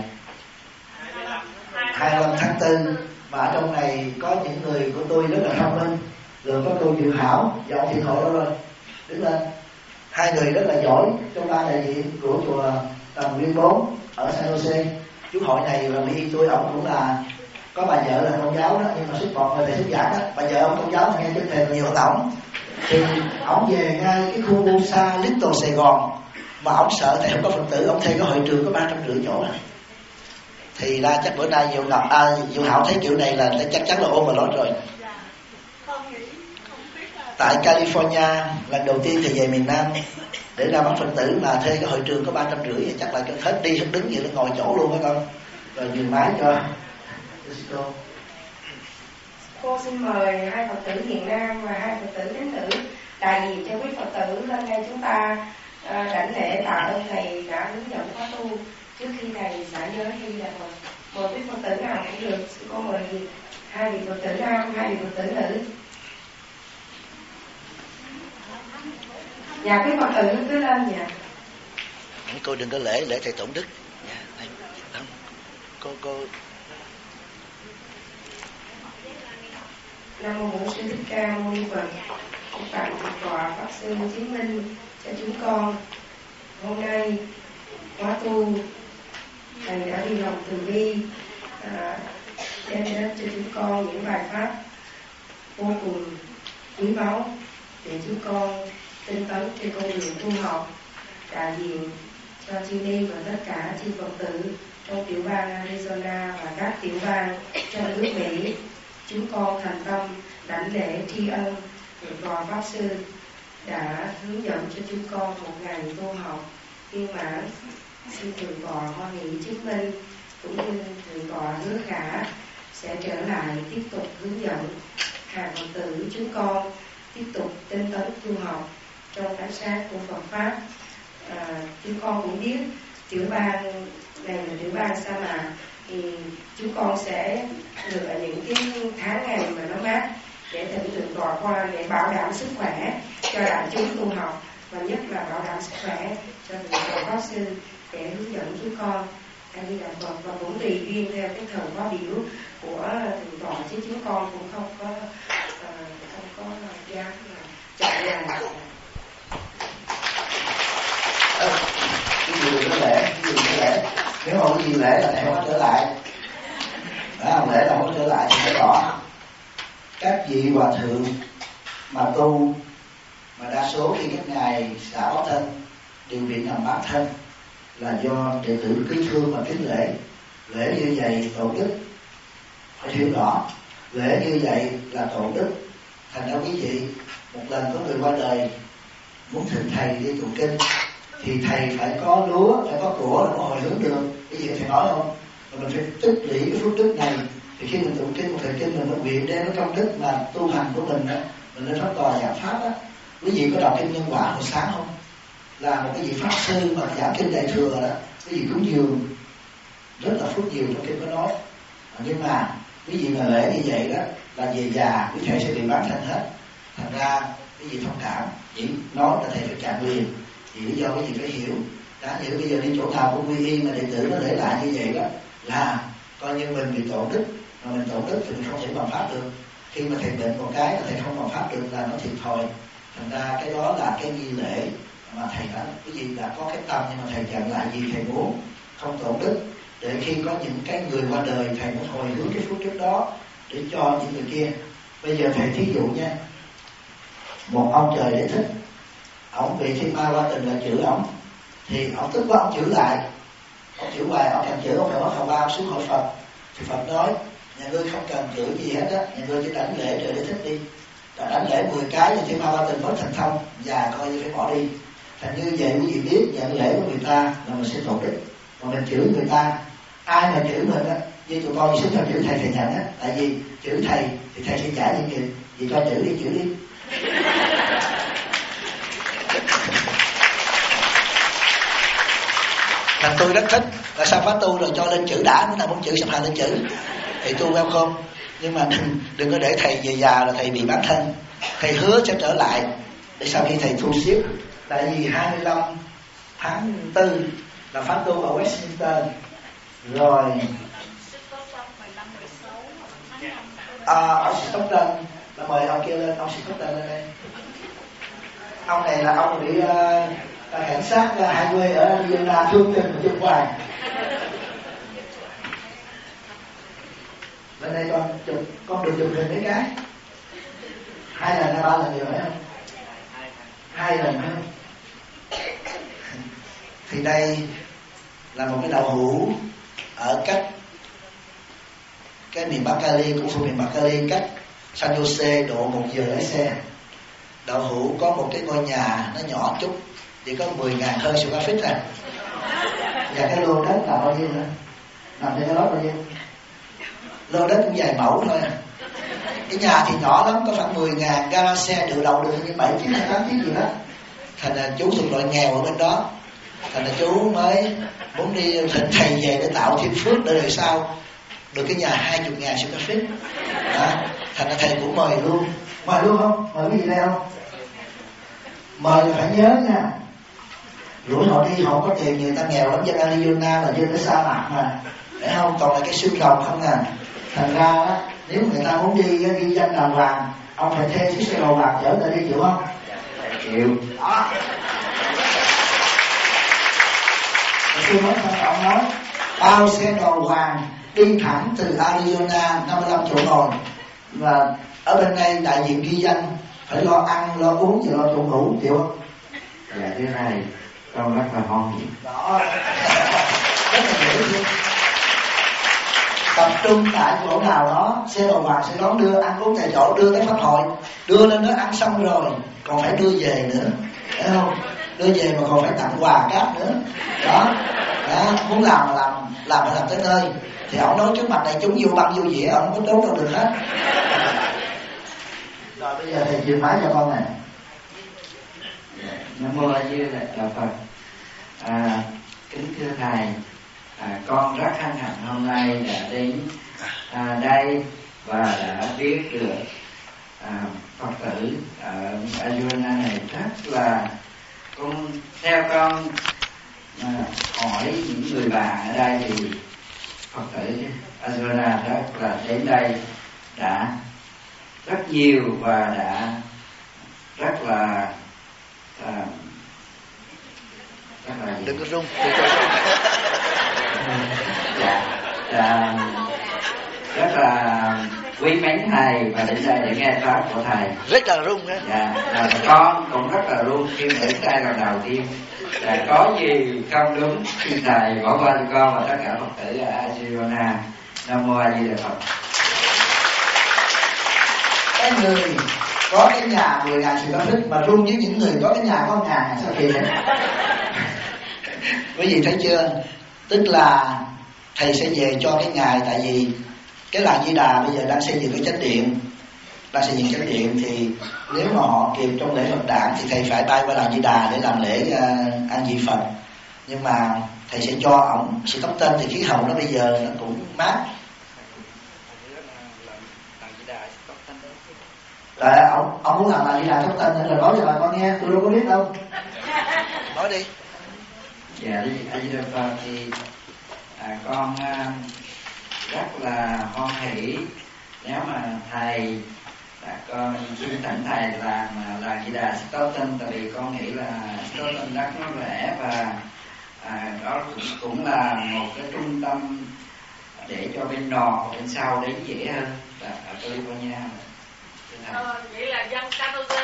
25 tháng 4. Mà ở trong này có những người của tôi rất là thông minh, rồi có cô Diệu Hảo và ông Thiện Hội đó rồi đứng lên, hai người rất là giỏi trong ban đại diện của chùa Tầm Nguyên 4 ở San Jose. Chú hội này là Mỹ tôi, ông cũng là có bà vợ là công giáo đó, nhưng mà xuất còn về thuyết giảng đó, bà vợ ông công giáo nghe trên thầy nhiều hơn ổng. Thì ổng về ngay cái khu Busa Little Sài Gòn, mà ổng sợ thầy không có Phật tử, ổng thuê cái hội trường có 350 chỗ này. Thì ra chắc bữa nay Diệu Hảo thấy kiểu này là chắc chắn là ôm vào lót rồi. Tại California lần đầu tiên thì về miền Nam để ra bắt Phật tử, mà thuê cái hội trường có 350 thì chắc là hết đi hết đứng vậy, nó ngồi chỗ luôn đó con, rồi nhường máy cho cô xin mời hai Phật tử miền Nam và hai Phật tử đến nữ đại diện cho quý Phật tử lên đây chúng ta đảnh lễ tạ ơn thầy đã hướng dẫn khóa tu. Trước khi thầy xả giới hay là mời quý Phật tử nào cũng được. Cô mời hai vị Phật tử nam, hai vị Phật tử nữ. Dạ quý Phật tử cứ lên dạ. Cô đừng có lễ thầy tổn đức. Cô Nam mô Bổn Sư Thích Ca Mâu Ni Phật. Tặng tòa pháp sư chứng minh cho chúng con hôm nay khóa tu, thầy đã đi lòng từ bi đem đến cho chúng con những bài pháp vô cùng quý báu để chúng con tinh tấn trên con đường tu học, đại diện cho chư ni và tất cả chư Phật tử trong tiểu bang Arizona và các tiểu bang trong nước Mỹ. Chúng con thành tâm đảnh lễ tri ân Thượng tọa Pháp Sư đã hướng dẫn cho chúng con một ngày tu học viên mãn. Xin Thượng tọa Hoa Nghị chứng minh cũng như Thượng tọa Hứa Khả sẽ trở lại tiếp tục hướng dẫn hàng Phật tử chúng con tiếp tục tinh tấn tu học trong ánh sáng của Phật Pháp. Chúng con cũng biết tiểu bang này là tiểu bang sa mạc, thì chúng con sẽ lựa những cái tháng ngày mà nó mát để thỉnh Thượng tọa qua để bảo đảm sức khỏe cho đại chúng tu học, và nhất là bảo đảm sức khỏe cho Thượng tọa Pháp Sư để hướng dẫn chúng con đi đạo Phật, và cũng tùy duyên theo cái thời khóa biểu của Thượng tọa, chứ chúng con cũng không có dám là chạy lại. Cái gì đừng có lễ, nếu mà cái gì lễ là thầy không có trở lại đó, không lễ là không có trở lại thì phải rõ. Các vị hòa thượng mà tu mà đa số khi các ngài xả báo thân đều bị nằm bát thân là do đệ tử kính thương và kính lễ. Lễ như vậy tổ đức, phải hiểu rõ, lễ như vậy là tổ đức. Thành ra quý vị, một lần có người qua đời muốn thỉnh thầy đi tụng kinh thì thầy phải có lúa, phải có của để có hồi hướng được. Cái gì thầy nói không? Và mình phải tích lũy cái phước đức này, thì khi mình tụng kinh một thời kinh mình nó nguyện đem nó công đức mà tu hành của mình đó, mình lên pháp tòa giảng pháp đó. Quý vị có đọc kinh Nhân Quả hồi sáng không? Là một cái vị pháp sư mà giảng kinh Đại Thừa đó, cái vị cúng dường rất là phước nhiều trong kinh có nói. Nhưng mà Quý vị mà lễ như vậy đó là về già quý thầy sẽ bị bán thân hết. Thành ra quý vị thông cảm, chỉ nói là thầy phải chặn liền, vì lý do quý vị phải hiểu. Đã như bây giờ đi chỗ nào của quy y mà đệ tử nó để lại như vậy đó là coi như mình bị tổn đức, mà mình tổn đức thì mình không thể bằng pháp được. Khi mà thầy bệnh một cái là thầy không bằng pháp được là nó thiệt thòi. Thành ra cái đó là cái nghi lễ mà thầy đã, quý vị đã có cái tâm, nhưng mà thầy chặn lại vì thầy muốn không tổn đức, để khi có những cái người qua đời thầy muốn hồi hướng cái phước trước đó để cho những người kia. Bây giờ thầy thí dụ nha, một ông trời Đế Thích, ông bị thiên ma qua tình là chửi ông, thì ông tức quá ông chửi lại, ông chửi hoài, ông càng chửi ông phải mất hầu bao xuống hội Phật. Thì Phật nói nhà ngươi không cần chửi gì hết á, nhà ngươi chỉ đánh lễ trời Đế Thích đi, và đánh lễ 10 cái thì thiên ma qua tình mất thần thông và coi như phải bỏ đi. Thành như vậy quý vị biết nhận lễ của người ta là mình sẽ tổn đức, còn mình chửi người ta, ai mà chửi mình á, như tụi con xuống theo chửi thầy nhận á, tại vì chửi thầy thì thầy sẽ trả những nghiệp, vì cho chửi đi. Thành tôi rất thích là sao khóa tu rồi cho lên chữ đã, nếu nào muốn chữ sắp hành lên chữ thì tu welcome, nhưng mà đừng có để thầy về già là thầy bị bán thân. Thầy hứa sẽ trở lại để sau khi thầy thu xếp, tại vì 25 tháng 4 là khóa tu ở Westminster rồi ở Stockton, là mời ông kia lên, ông Stockton lên đây. Ông này là ông bị cảnh sát hai quê ở Arizona thương tình của Trung Hoàng. Lên đây con được chụp hình mấy cái, 2 lần hay 3 lần nhiều phải không? 2 lần phải không? Thì đây là một cái đậu hũ ở cách cái miền Bắc Cali, cũng thuộc miền Bắc Cali, cách San Jose độ 1 giờ lái xe. Đậu hũ có một cái ngôi nhà nó nhỏ chút, chỉ có 10.000 hơn square feet này. Và cái lô đất là bao nhiêu nữa? Nằm trên cái đó bao nhiêu? Lô đất cũng vài mẫu thôi à. Cái nhà thì nhỏ lắm, có khoảng 10.000, gara xe được đậu được như 7 chiếc hay 8 chiếc gì đó. Thành ra chú thuộc loại nghèo ở bên đó, thành ra chú mới muốn đi thỉnh thầy về để tạo thêm phước để đời sau được cái nhà 20.000 square feet. Thành ra thầy cũng mời luôn không? Mời cái gì đây không? Mời là phải nhớ nha, rủi họ đi họ có tiền, người ta nghèo lắm, dân Arizona là dân ở sa mạc mà, để không còn là cái xương rồng không à. Thành ra đó, nếu người ta muốn đi ghi danh đàng hoàng, ông phải thuê chiếc xe đầu vàng chở người ta đi, chịu không? Chịu đó. Tôi nói xong ông nói bao xe đầu vàng đi thẳng từ Arizona, 55 chỗ ngồi, và ở bên đây đại diện ghi danh phải lo ăn, lo uống và lo chỗ ngủ, chịu không? Dạ thế này con rất là ngon đó. Rất là dễ thương. Tập trung tại chỗ nào đó, xe đầu vàng sẽ đón đưa, ăn uống tại chỗ, đưa tới pháp hội, đưa lên đó ăn xong rồi còn phải đưa về nữa, thấy không? Đưa về mà còn phải tặng quà cáp nữa đó. Muốn làm mà làm tới nơi. Thì ông nói trước mặt này chúng vô băng vô dĩa, ông không có trốn đâu được hết. Rồi bây giờ thầy truyền bái cho con này. Nam mô A Di Đà Phật. Kính thưa thầy, con rất hân hạnh hôm nay đã đến đây và đã biết được Phật tử ở Arizona này rất là, theo con hỏi những người bạn ở đây thì Phật tử Arizona rất là đến đây đã rất nhiều và đã rất là đừng có rung. Rất là quý mến thầy và đến đây để nghe pháp của thầy. Rất là rung đấy. Con cũng rất là rung khi đến đây lần đầu tiên. Có gì không đúng thì thầy bỏ qua cho con và tất cả Phật tử ở Arizona. Nam mô A Di Đà Phật. Cái người có cái nhà 10.000 sự có thích mà rung với những người có cái nhà có 1.000 sao kỳ vậy? Quý vị thấy chưa? Tức là thầy sẽ về cho cái ngày, tại vì cái làng Di Đà bây giờ đang xây dựng cái chánh điện, thì nếu mà họ kịp trong lễ Phật đản thì thầy phải bay qua làng Di Đà để làm lễ an vị Phật. Nhưng mà thầy sẽ cho ổng sự tóc tên, thì khí hậu nó bây giờ nó cũng mát. Rồi ông muốn làm là đi làm thông tin nên là nói cho bà con nghe, tôi đâu có biết đâu. Nói đi. Dạ đi A Di Đà Phật. Thì con rất là hoan hỷ nếu mà thầy con xin thỉnh thầy làm Di Đà Stockton, tại vì con nghĩ là Stockton đất nó rẻ và đó cũng là một cái trung tâm để cho bên nọ bên sau đến dễ hơn là ở California. Vậy là dân Canoe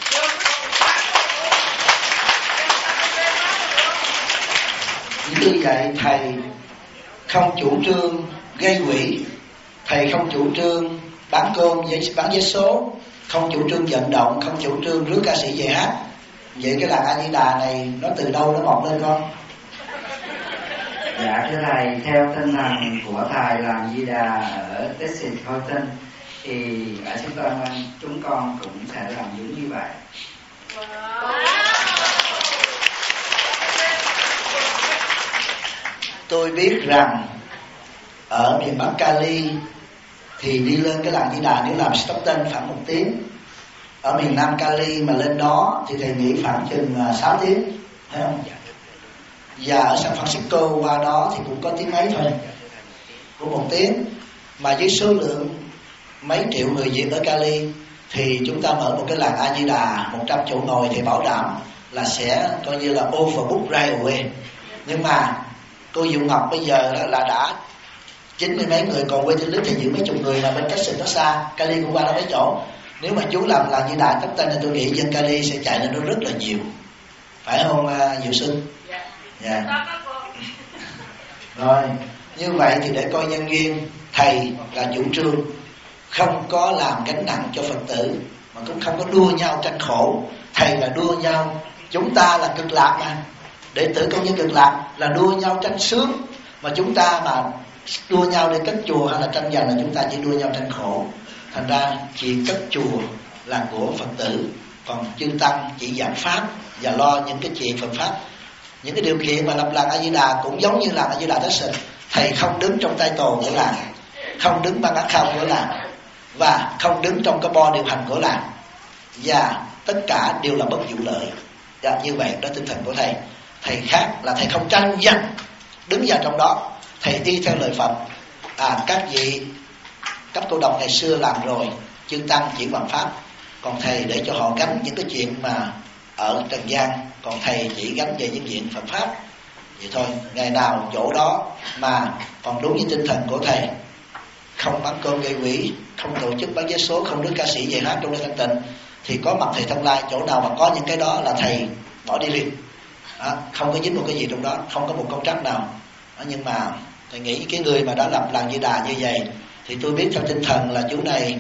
như vậy thầy không chủ trương gây quỹ, thầy không chủ trương bán cơm bán vé số, không chủ trương vận động, không chủ trương rước ca sĩ về hát. Vậy cái làng A Di Đà này nó từ đâu nó mọc lên con? Dạ thưa thầy, theo tinh thần của thầy làm Di Đà ở Texas Houston thì ở chúng con cũng sẽ làm giống như vậy. Tôi biết rằng ở miền Bắc Cali thì đi lên cái làng Di Đà nếu làm Stockton khoảng 1 tiếng. Ở miền Nam Cali mà lên đó thì thầy nghĩ khoảng chừng 6 tiếng, thấy không? Và ở San Francisco qua đó thì cũng có tiếng mấy thôi, cũng 1 tiếng. Mà với số lượng mấy triệu người Việt ở Cali thì chúng ta mở một cái làng A Di Đà 100 chỗ ngồi thì bảo đảm là sẽ coi như là overbook right away. Nhưng mà cô Dụ Ngọc bây giờ là đã 90 mấy người, còn quê trên list thì giữ mấy chục người, mà bên cách xịt nó xa, Cali cũng qua đó mấy chỗ. Nếu mà chú làm Di Đà tất tên thì tôi nghĩ dân Cali sẽ chạy lên nó rất là nhiều, phải không Diệu Xuân? Dạ. Rồi như vậy thì để coi nhân duyên, thầy là chủ trương không có làm gánh nặng cho Phật tử, mà cũng không có đua nhau tranh khổ. Thầy là đua nhau, chúng ta là cực lạc mà, đệ tử công nhân cực lạc là đua nhau tranh sướng, mà chúng ta mà đua nhau để cất chùa hay là tranh giành là chúng ta chỉ đua nhau tranh khổ. Thành ra chuyện cất chùa là của Phật tử, còn chư tăng chỉ giảng pháp và lo những cái chuyện Phật pháp. Những cái điều kiện mà lập làng A Di Đà cũng giống như làng A Di Đà Texas, thầy không đứng trong tay tồn của làng, không đứng ban ác không của làng, và không đứng trong cái bo điều hành của làng, và tất cả đều là bất vụ lợi. Dạ, như vậy đó tinh thần của thầy. Thầy khác là thầy không tranh giành, đứng vào trong đó, thầy đi theo lời Phật. Các vị cấp cô độc ngày xưa làm rồi, chư tăng chỉ bằng pháp, còn thầy để cho họ gánh những cái chuyện mà ở trần gian, còn thầy chỉ gánh về những chuyện Phật pháp. Vậy thôi, ngày nào chỗ đó mà còn đúng với tinh thần của thầy, không bán cơm gây quỹ, không tổ chức bán vé số, không đưa ca sĩ về hát trong nơi thanh tịnh, thì có mặt thầy Thông Lai. Chỗ nào mà có những cái đó là thầy bỏ đi liền. Không có dính một cái gì trong đó, không có một công trắc nào. Nhưng mà thầy nghĩ cái người mà đã lập làng Di Đà như vậy thì tôi biết theo tinh thần là chú này,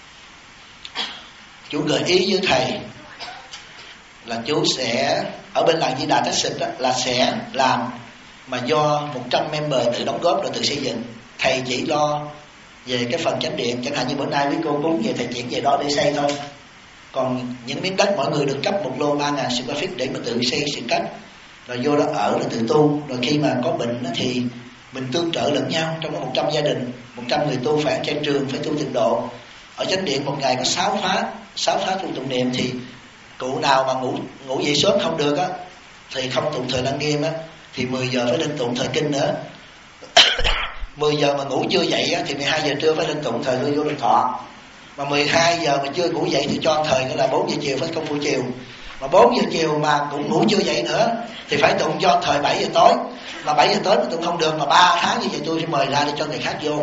chú gợi ý với thầy là chú sẽ ở bên làng Di Đà Texas là sẽ làm mà do 100 member tự đóng góp rồi tự xây dựng. Thầy chỉ lo về cái phần chánh điện, chẳng hạn như bữa nay quý cô cúng về thầy chuyển về đó để xây thôi. Còn những miếng đất mỗi người được cấp một lô 3.000 square feet để mà tự xây sự cách, rồi vô đó ở rồi tự tu. Rồi khi mà có bệnh thì mình tương trợ lẫn nhau. Trong đó 100 gia đình, 100 người tu phải trên trường, phải tu tịnh độ. Ở chánh điện một ngày có 6 phá tu tụng niệm, thì cụ nào mà ngủ dậy sớm không được á thì không tụng thời Lăng Nghiêm á thì 10 giờ phải lên tụng thời kinh nữa. 10 giờ mà ngủ chưa dậy á thì 12 giờ trưa phải lên tụng thời Vô Lượng Thọ. Mà 12 giờ mà chưa ngủ dậy thì cho thời nữa là 4 giờ chiều phải công phu chiều. Mà 4 giờ chiều mà cũng ngủ chưa dậy nữa thì phải tụng cho thời 7 giờ tối. Mà 7 giờ tối mà tụng không được, mà 3 tháng như vậy tôi sẽ mời ra để cho người khác vô.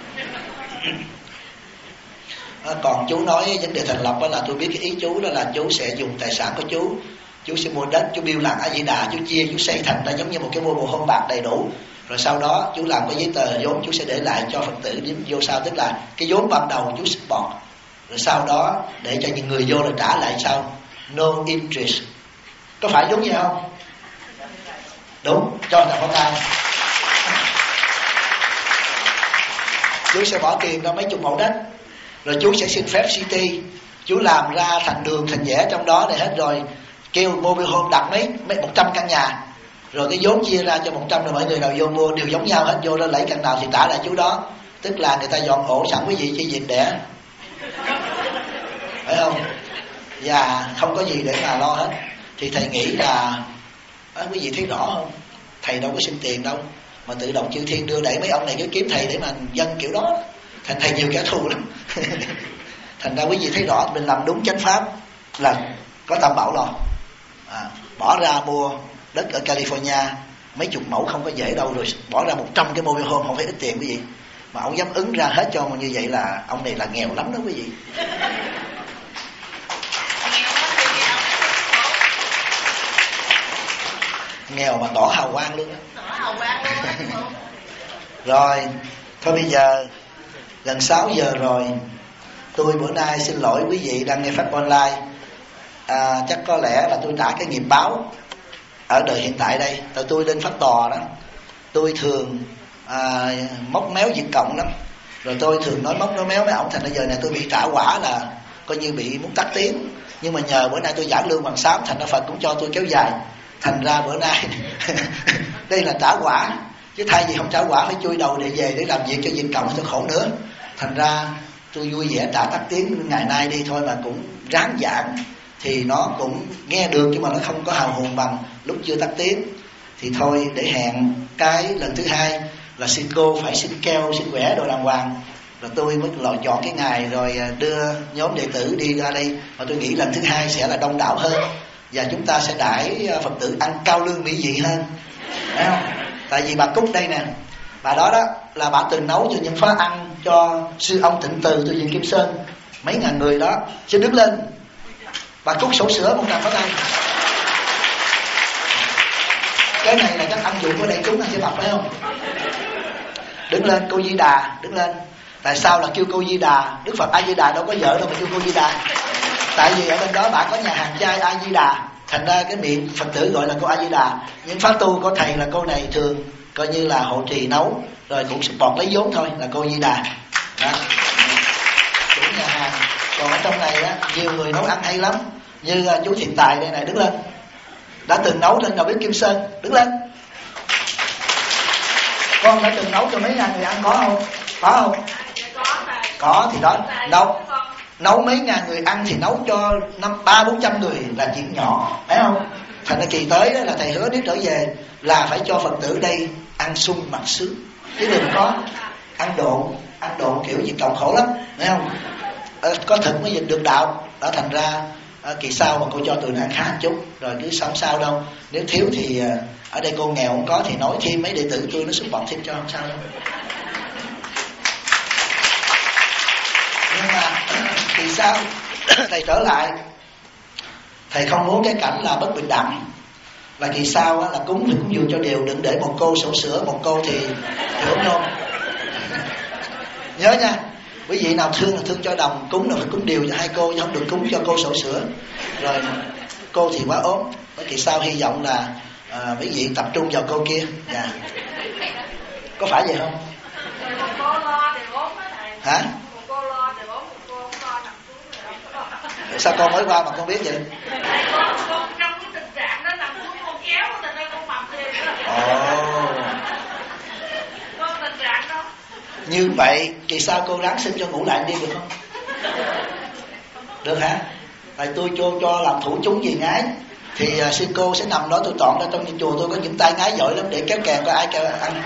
Còn chú nói vấn đề thành lập đó là tôi biết cái ý chú đó là chú sẽ dùng tài sản của chú sẽ mua đất, chú build làng A Di Đà, chú chia, chú xây thành ra giống như một cái bộ hôn bạc đầy đủ. Rồi sau đó chú làm cái giấy tờ vốn chú sẽ để lại cho Phật tử đến vô sau, tức là cái vốn ban đầu chú support, rồi sau đó để cho những người vô rồi trả lại sau, no interest. Có phải đúng vậy không? Đúng, cho là có tay. Chú sẽ bỏ tiền ra mấy chục mẫu đất, rồi chú sẽ xin phép city, chú làm ra thành đường thành vẽ trong đó để hết, rồi kêu mobile home đặt mấy 100 căn nhà, rồi cái vốn chia ra cho 100, rồi mọi người nào vô mua đều giống nhau hết, vô đó lấy căn nào thì trả lại chú đó. Tức là người ta dọn ổ sẵn quý vị chi việc đẻ. phải không? Và không có gì để mà lo hết. Thì thầy nghĩ là quý vị thấy rõ không? Thầy đâu có xin tiền đâu, mà tự động chư thiên đưa đẩy mấy ông này cứ kiếm thầy để mà dân kiểu đó. Thành thầy nhiều kẻ thù lắm. Thành ra quý vị thấy rõ mình làm đúng chánh pháp là có tam bảo lo. Bỏ ra mua đất ở California mấy chục mẫu không có dễ đâu, rồi bỏ ra 100 cái mobile home không phải ít tiền quý vị, mà ông dám ứng ra hết cho như vậy là ông này là nghèo lắm đó quý vị. Nghèo mà tỏ hào quang luôn đó. Rồi thôi bây giờ gần 6 giờ rồi, tôi bữa nay xin lỗi quý vị đang nghe pháp online. Chắc có lẽ là tôi trả cái nghiệp báo ở đời hiện tại đây. Tại tôi lên pháp tòa đó, tôi thường móc méo Việt Cộng lắm, rồi tôi thường nói móc nói méo mấy ổng, thành ra giờ này tôi bị trả quả là coi như bị muốn tắt tiếng. Nhưng mà nhờ bữa nay tôi giảng lương bằng sám, thành ra Phật cũng cho tôi kéo dài. Thành ra bữa nay đây là trả quả, chứ thay vì không trả quả phải chui đầu để về để làm việc cho Việt Cộng tôi khổ nữa. Thành ra tôi vui vẻ trả tắt tiếng ngày nay đi thôi, mà cũng ráng giảng thì nó cũng nghe được, nhưng mà nó không có hào hùng bằng lúc chưa tắt tiếng. Thì thôi để hẹn cái lần thứ hai là xin cô phải xin keo xin quẻ đồ đàng hoàng, rồi tôi mới lựa chọn cái ngày rồi đưa nhóm đệ tử đi ra đây. Và tôi nghĩ lần thứ hai sẽ là đông đảo hơn, và chúng ta sẽ đãi Phật tử ăn cao lương mỹ vị hơn, phải không? Tại vì bà Cúc đây nè, bà đó là bà từng nấu cho những khóa ăn cho sư ông Thịnh Từ từ viện Kim Sơn, mấy ngàn người đó. Xin đứng lên, bà Cúc sổ sữa một tràng pháo tay. Cái này là chắc ăn dụng của đại chúng ăn sẽ bật phải không? Đứng lên cô Di Đà, đứng lên. Tại sao là kêu cô Di Đà? Đức Phật A Di Đà đâu có vợ đâu mà kêu cô Di Đà. Tại vì ở bên đó bà có nhà hàng chay A Di Đà, thành ra cái miệng Phật tử gọi là cô A Di Đà. Những pháp tu của thầy là cô này thường coi như là hộ trì nấu, rồi cũng support lấy vốn thôi, là cô Di Đà đó. Chủ nhà hàng. Còn ở trong này á, nhiều người nấu ăn hay lắm, như chú Thiện Tài đây này, đứng lên. Đã từng nấu trên đầu bếp Kim Sơn, đứng lên. Con đã từng nấu cho mấy ngàn người ăn có không? Có không? Có thì đó, nấu mấy ngàn người ăn thì nấu cho 300-400 người là chuyện nhỏ, phải không? Thành ra kỳ tới đó là thầy hứa nếu trở về là phải cho Phật tử đây ăn sung mặc sướng, chứ đừng có ăn độn kiểu gì cộng khổ lắm, phải không? Có thực mới dịch được đạo. Đó, thành ra kỳ sau mà cô cho tụi nó ăn khá một chút, rồi cứ sống sao đâu. Nếu thiếu thì ở đây cô nghèo không có thì nói thêm mấy đệ tử tôi nó support thêm cho, không sao đâu. Nhưng mà kỳ sau thầy trở lại, thầy không muốn cái cảnh là bất bình đẳng. Là kỳ sau là cúng thì cúng dường cho đều, đừng để một cô sổ sữa, một cô thì hiểu không? Nhớ nha, quý vị nào thương là thương cho đồng, cúng là phải cúng đều cho hai cô, chứ không được cúng cho cô sổ sữa. Rồi cô thì quá ốm. Kỳ sau hy vọng là quý vị tập trung vào cô kia. Dạ. Có phải vậy không? Hả? Sao con mới qua mà con biết vậy? Con trong cái tình trạng đó nằm xuống con kéo, thành ra con mập thêm đó. Con tình trạng đó. Như vậy kỳ sau cô ráng xin cho ngủ lại đi được không? Được hả? Tại tôi cho làm thủ chúng gì ngái, thì sư cô sẽ nằm đó, tôi chọn ra trong nhà chùa tôi có những tay ngái giỏi lắm để kéo kèn có ai kéo ăn.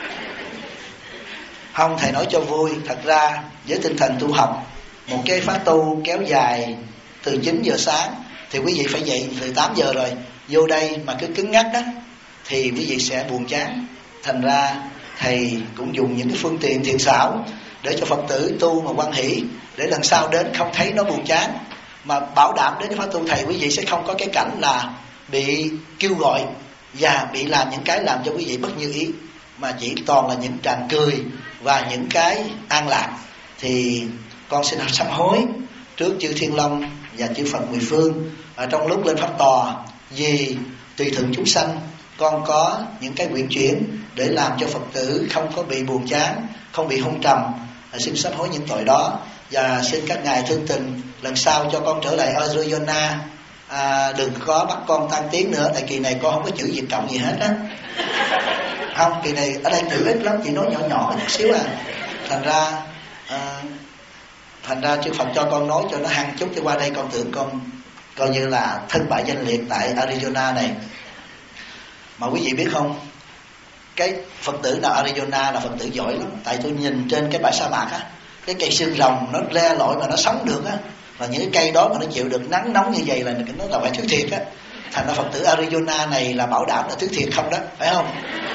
Không, thầy nói cho vui. Thật ra với tinh thần tu học, một cái pháp tu kéo dài từ 9 giờ sáng thì quý vị phải dậy từ 8 giờ rồi. Vô đây mà cứ cứng ngắc đó thì quý vị sẽ buồn chán. Thành ra thầy cũng dùng những cái phương tiện thiện xảo để cho Phật tử tu mà hoan hỷ, để lần sau đến không thấy nó buồn chán. Mà bảo đảm đến cái pháp tu thầy, quý vị sẽ không có cái cảnh là bị kêu gọi và bị làm những cái làm cho quý vị bất như ý, mà chỉ toàn là những tràng cười và những cái an lạc. Thì con xin sám hối trước chư Thiên Long và chư Phật mười phương trong lúc lên pháp tòa, vì tùy thuận chúng sanh, con có những cái nguyện chuyển để làm cho Phật tử không có bị buồn chán, không bị hôn trầm. Xin sám hối những tội đó, và xin các ngài thương tình lần sau cho con trở lại Arizona. Đừng có bắt con tăng tiếng nữa, tại kỳ này con không có chữ Việt Cộng gì hết á. Không, kỳ này ở đây chữ ít lắm, chỉ nói nhỏ nhỏ chút xíu à. Thành ra Thành ra chư Phật cho con nói cho nó hăng chút, cho qua đây con tưởng con coi như là thân bại danh liệt tại Arizona này. Mà quý vị biết không, cái Phật tử nào Arizona là Phật tử giỏi lắm. Tại tôi nhìn trên cái bãi sa mạc á, cái cây xương rồng nó le lội mà nó sống được á, và những cái cây đó mà nó chịu được nắng nóng như vậy là nó là phải thuyết thiệt á. Thành ra Phật tử Arizona này là bảo đảm là thuyết thiệt không đó, phải không?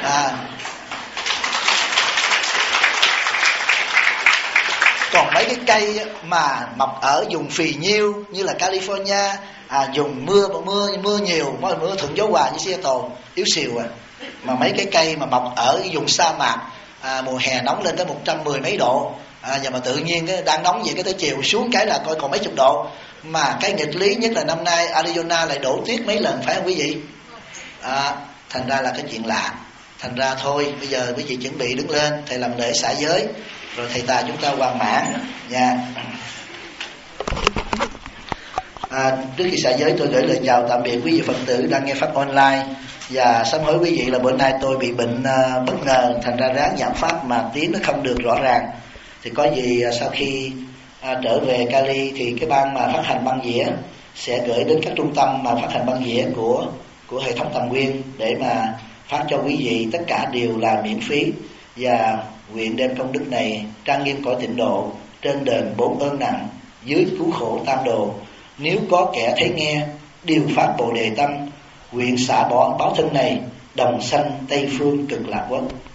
Còn mấy cái cây mà mọc ở vùng phì nhiêu như là California, dùng mưa nhiều, mưa thuận gió hòa như Seattle, yếu xìu Mà mấy cái cây mà mọc ở vùng sa mạc, mùa hè nóng lên tới 110 mấy độ, và mà tự nhiên đang nóng vậy cái tới chiều xuống cái là coi còn mấy chục độ. Mà cái nghịch lý nhất là năm nay Arizona lại đổ tuyết mấy lần, phải không quý vị? Thành ra là cái chuyện lạ. Thành ra thôi, bây giờ quý vị chuẩn bị đứng lên, thầy làm lễ xả giới, rồi thầy ta chúng ta hoàn mãn nha. Trước khi xả giới tôi gửi lời chào tạm biệt quý vị Phật tử đang nghe pháp online, và sám hối quý vị là bữa nay tôi bị bệnh bất ngờ, thành ra ráng giảng pháp mà tiếng nó không được rõ ràng. Thì có gì sau khi trở về Cali thì cái ban mà phát hành băng đĩa sẽ gửi đến các trung tâm mà phát hành băng đĩa của hệ thống Tầm Nguyên để mà phát cho quý vị. Tất cả đều là miễn phí, và nguyện đem công đức này trang nghiêm cõi tịnh độ, trên đền 4 ơn nặng, dưới cứu khổ tam đồ. Nếu có kẻ thấy nghe điều phát Bồ Đề tâm, nguyện xả bỏ báo thân này, đồng sanh Tây phương cực lạc quốc.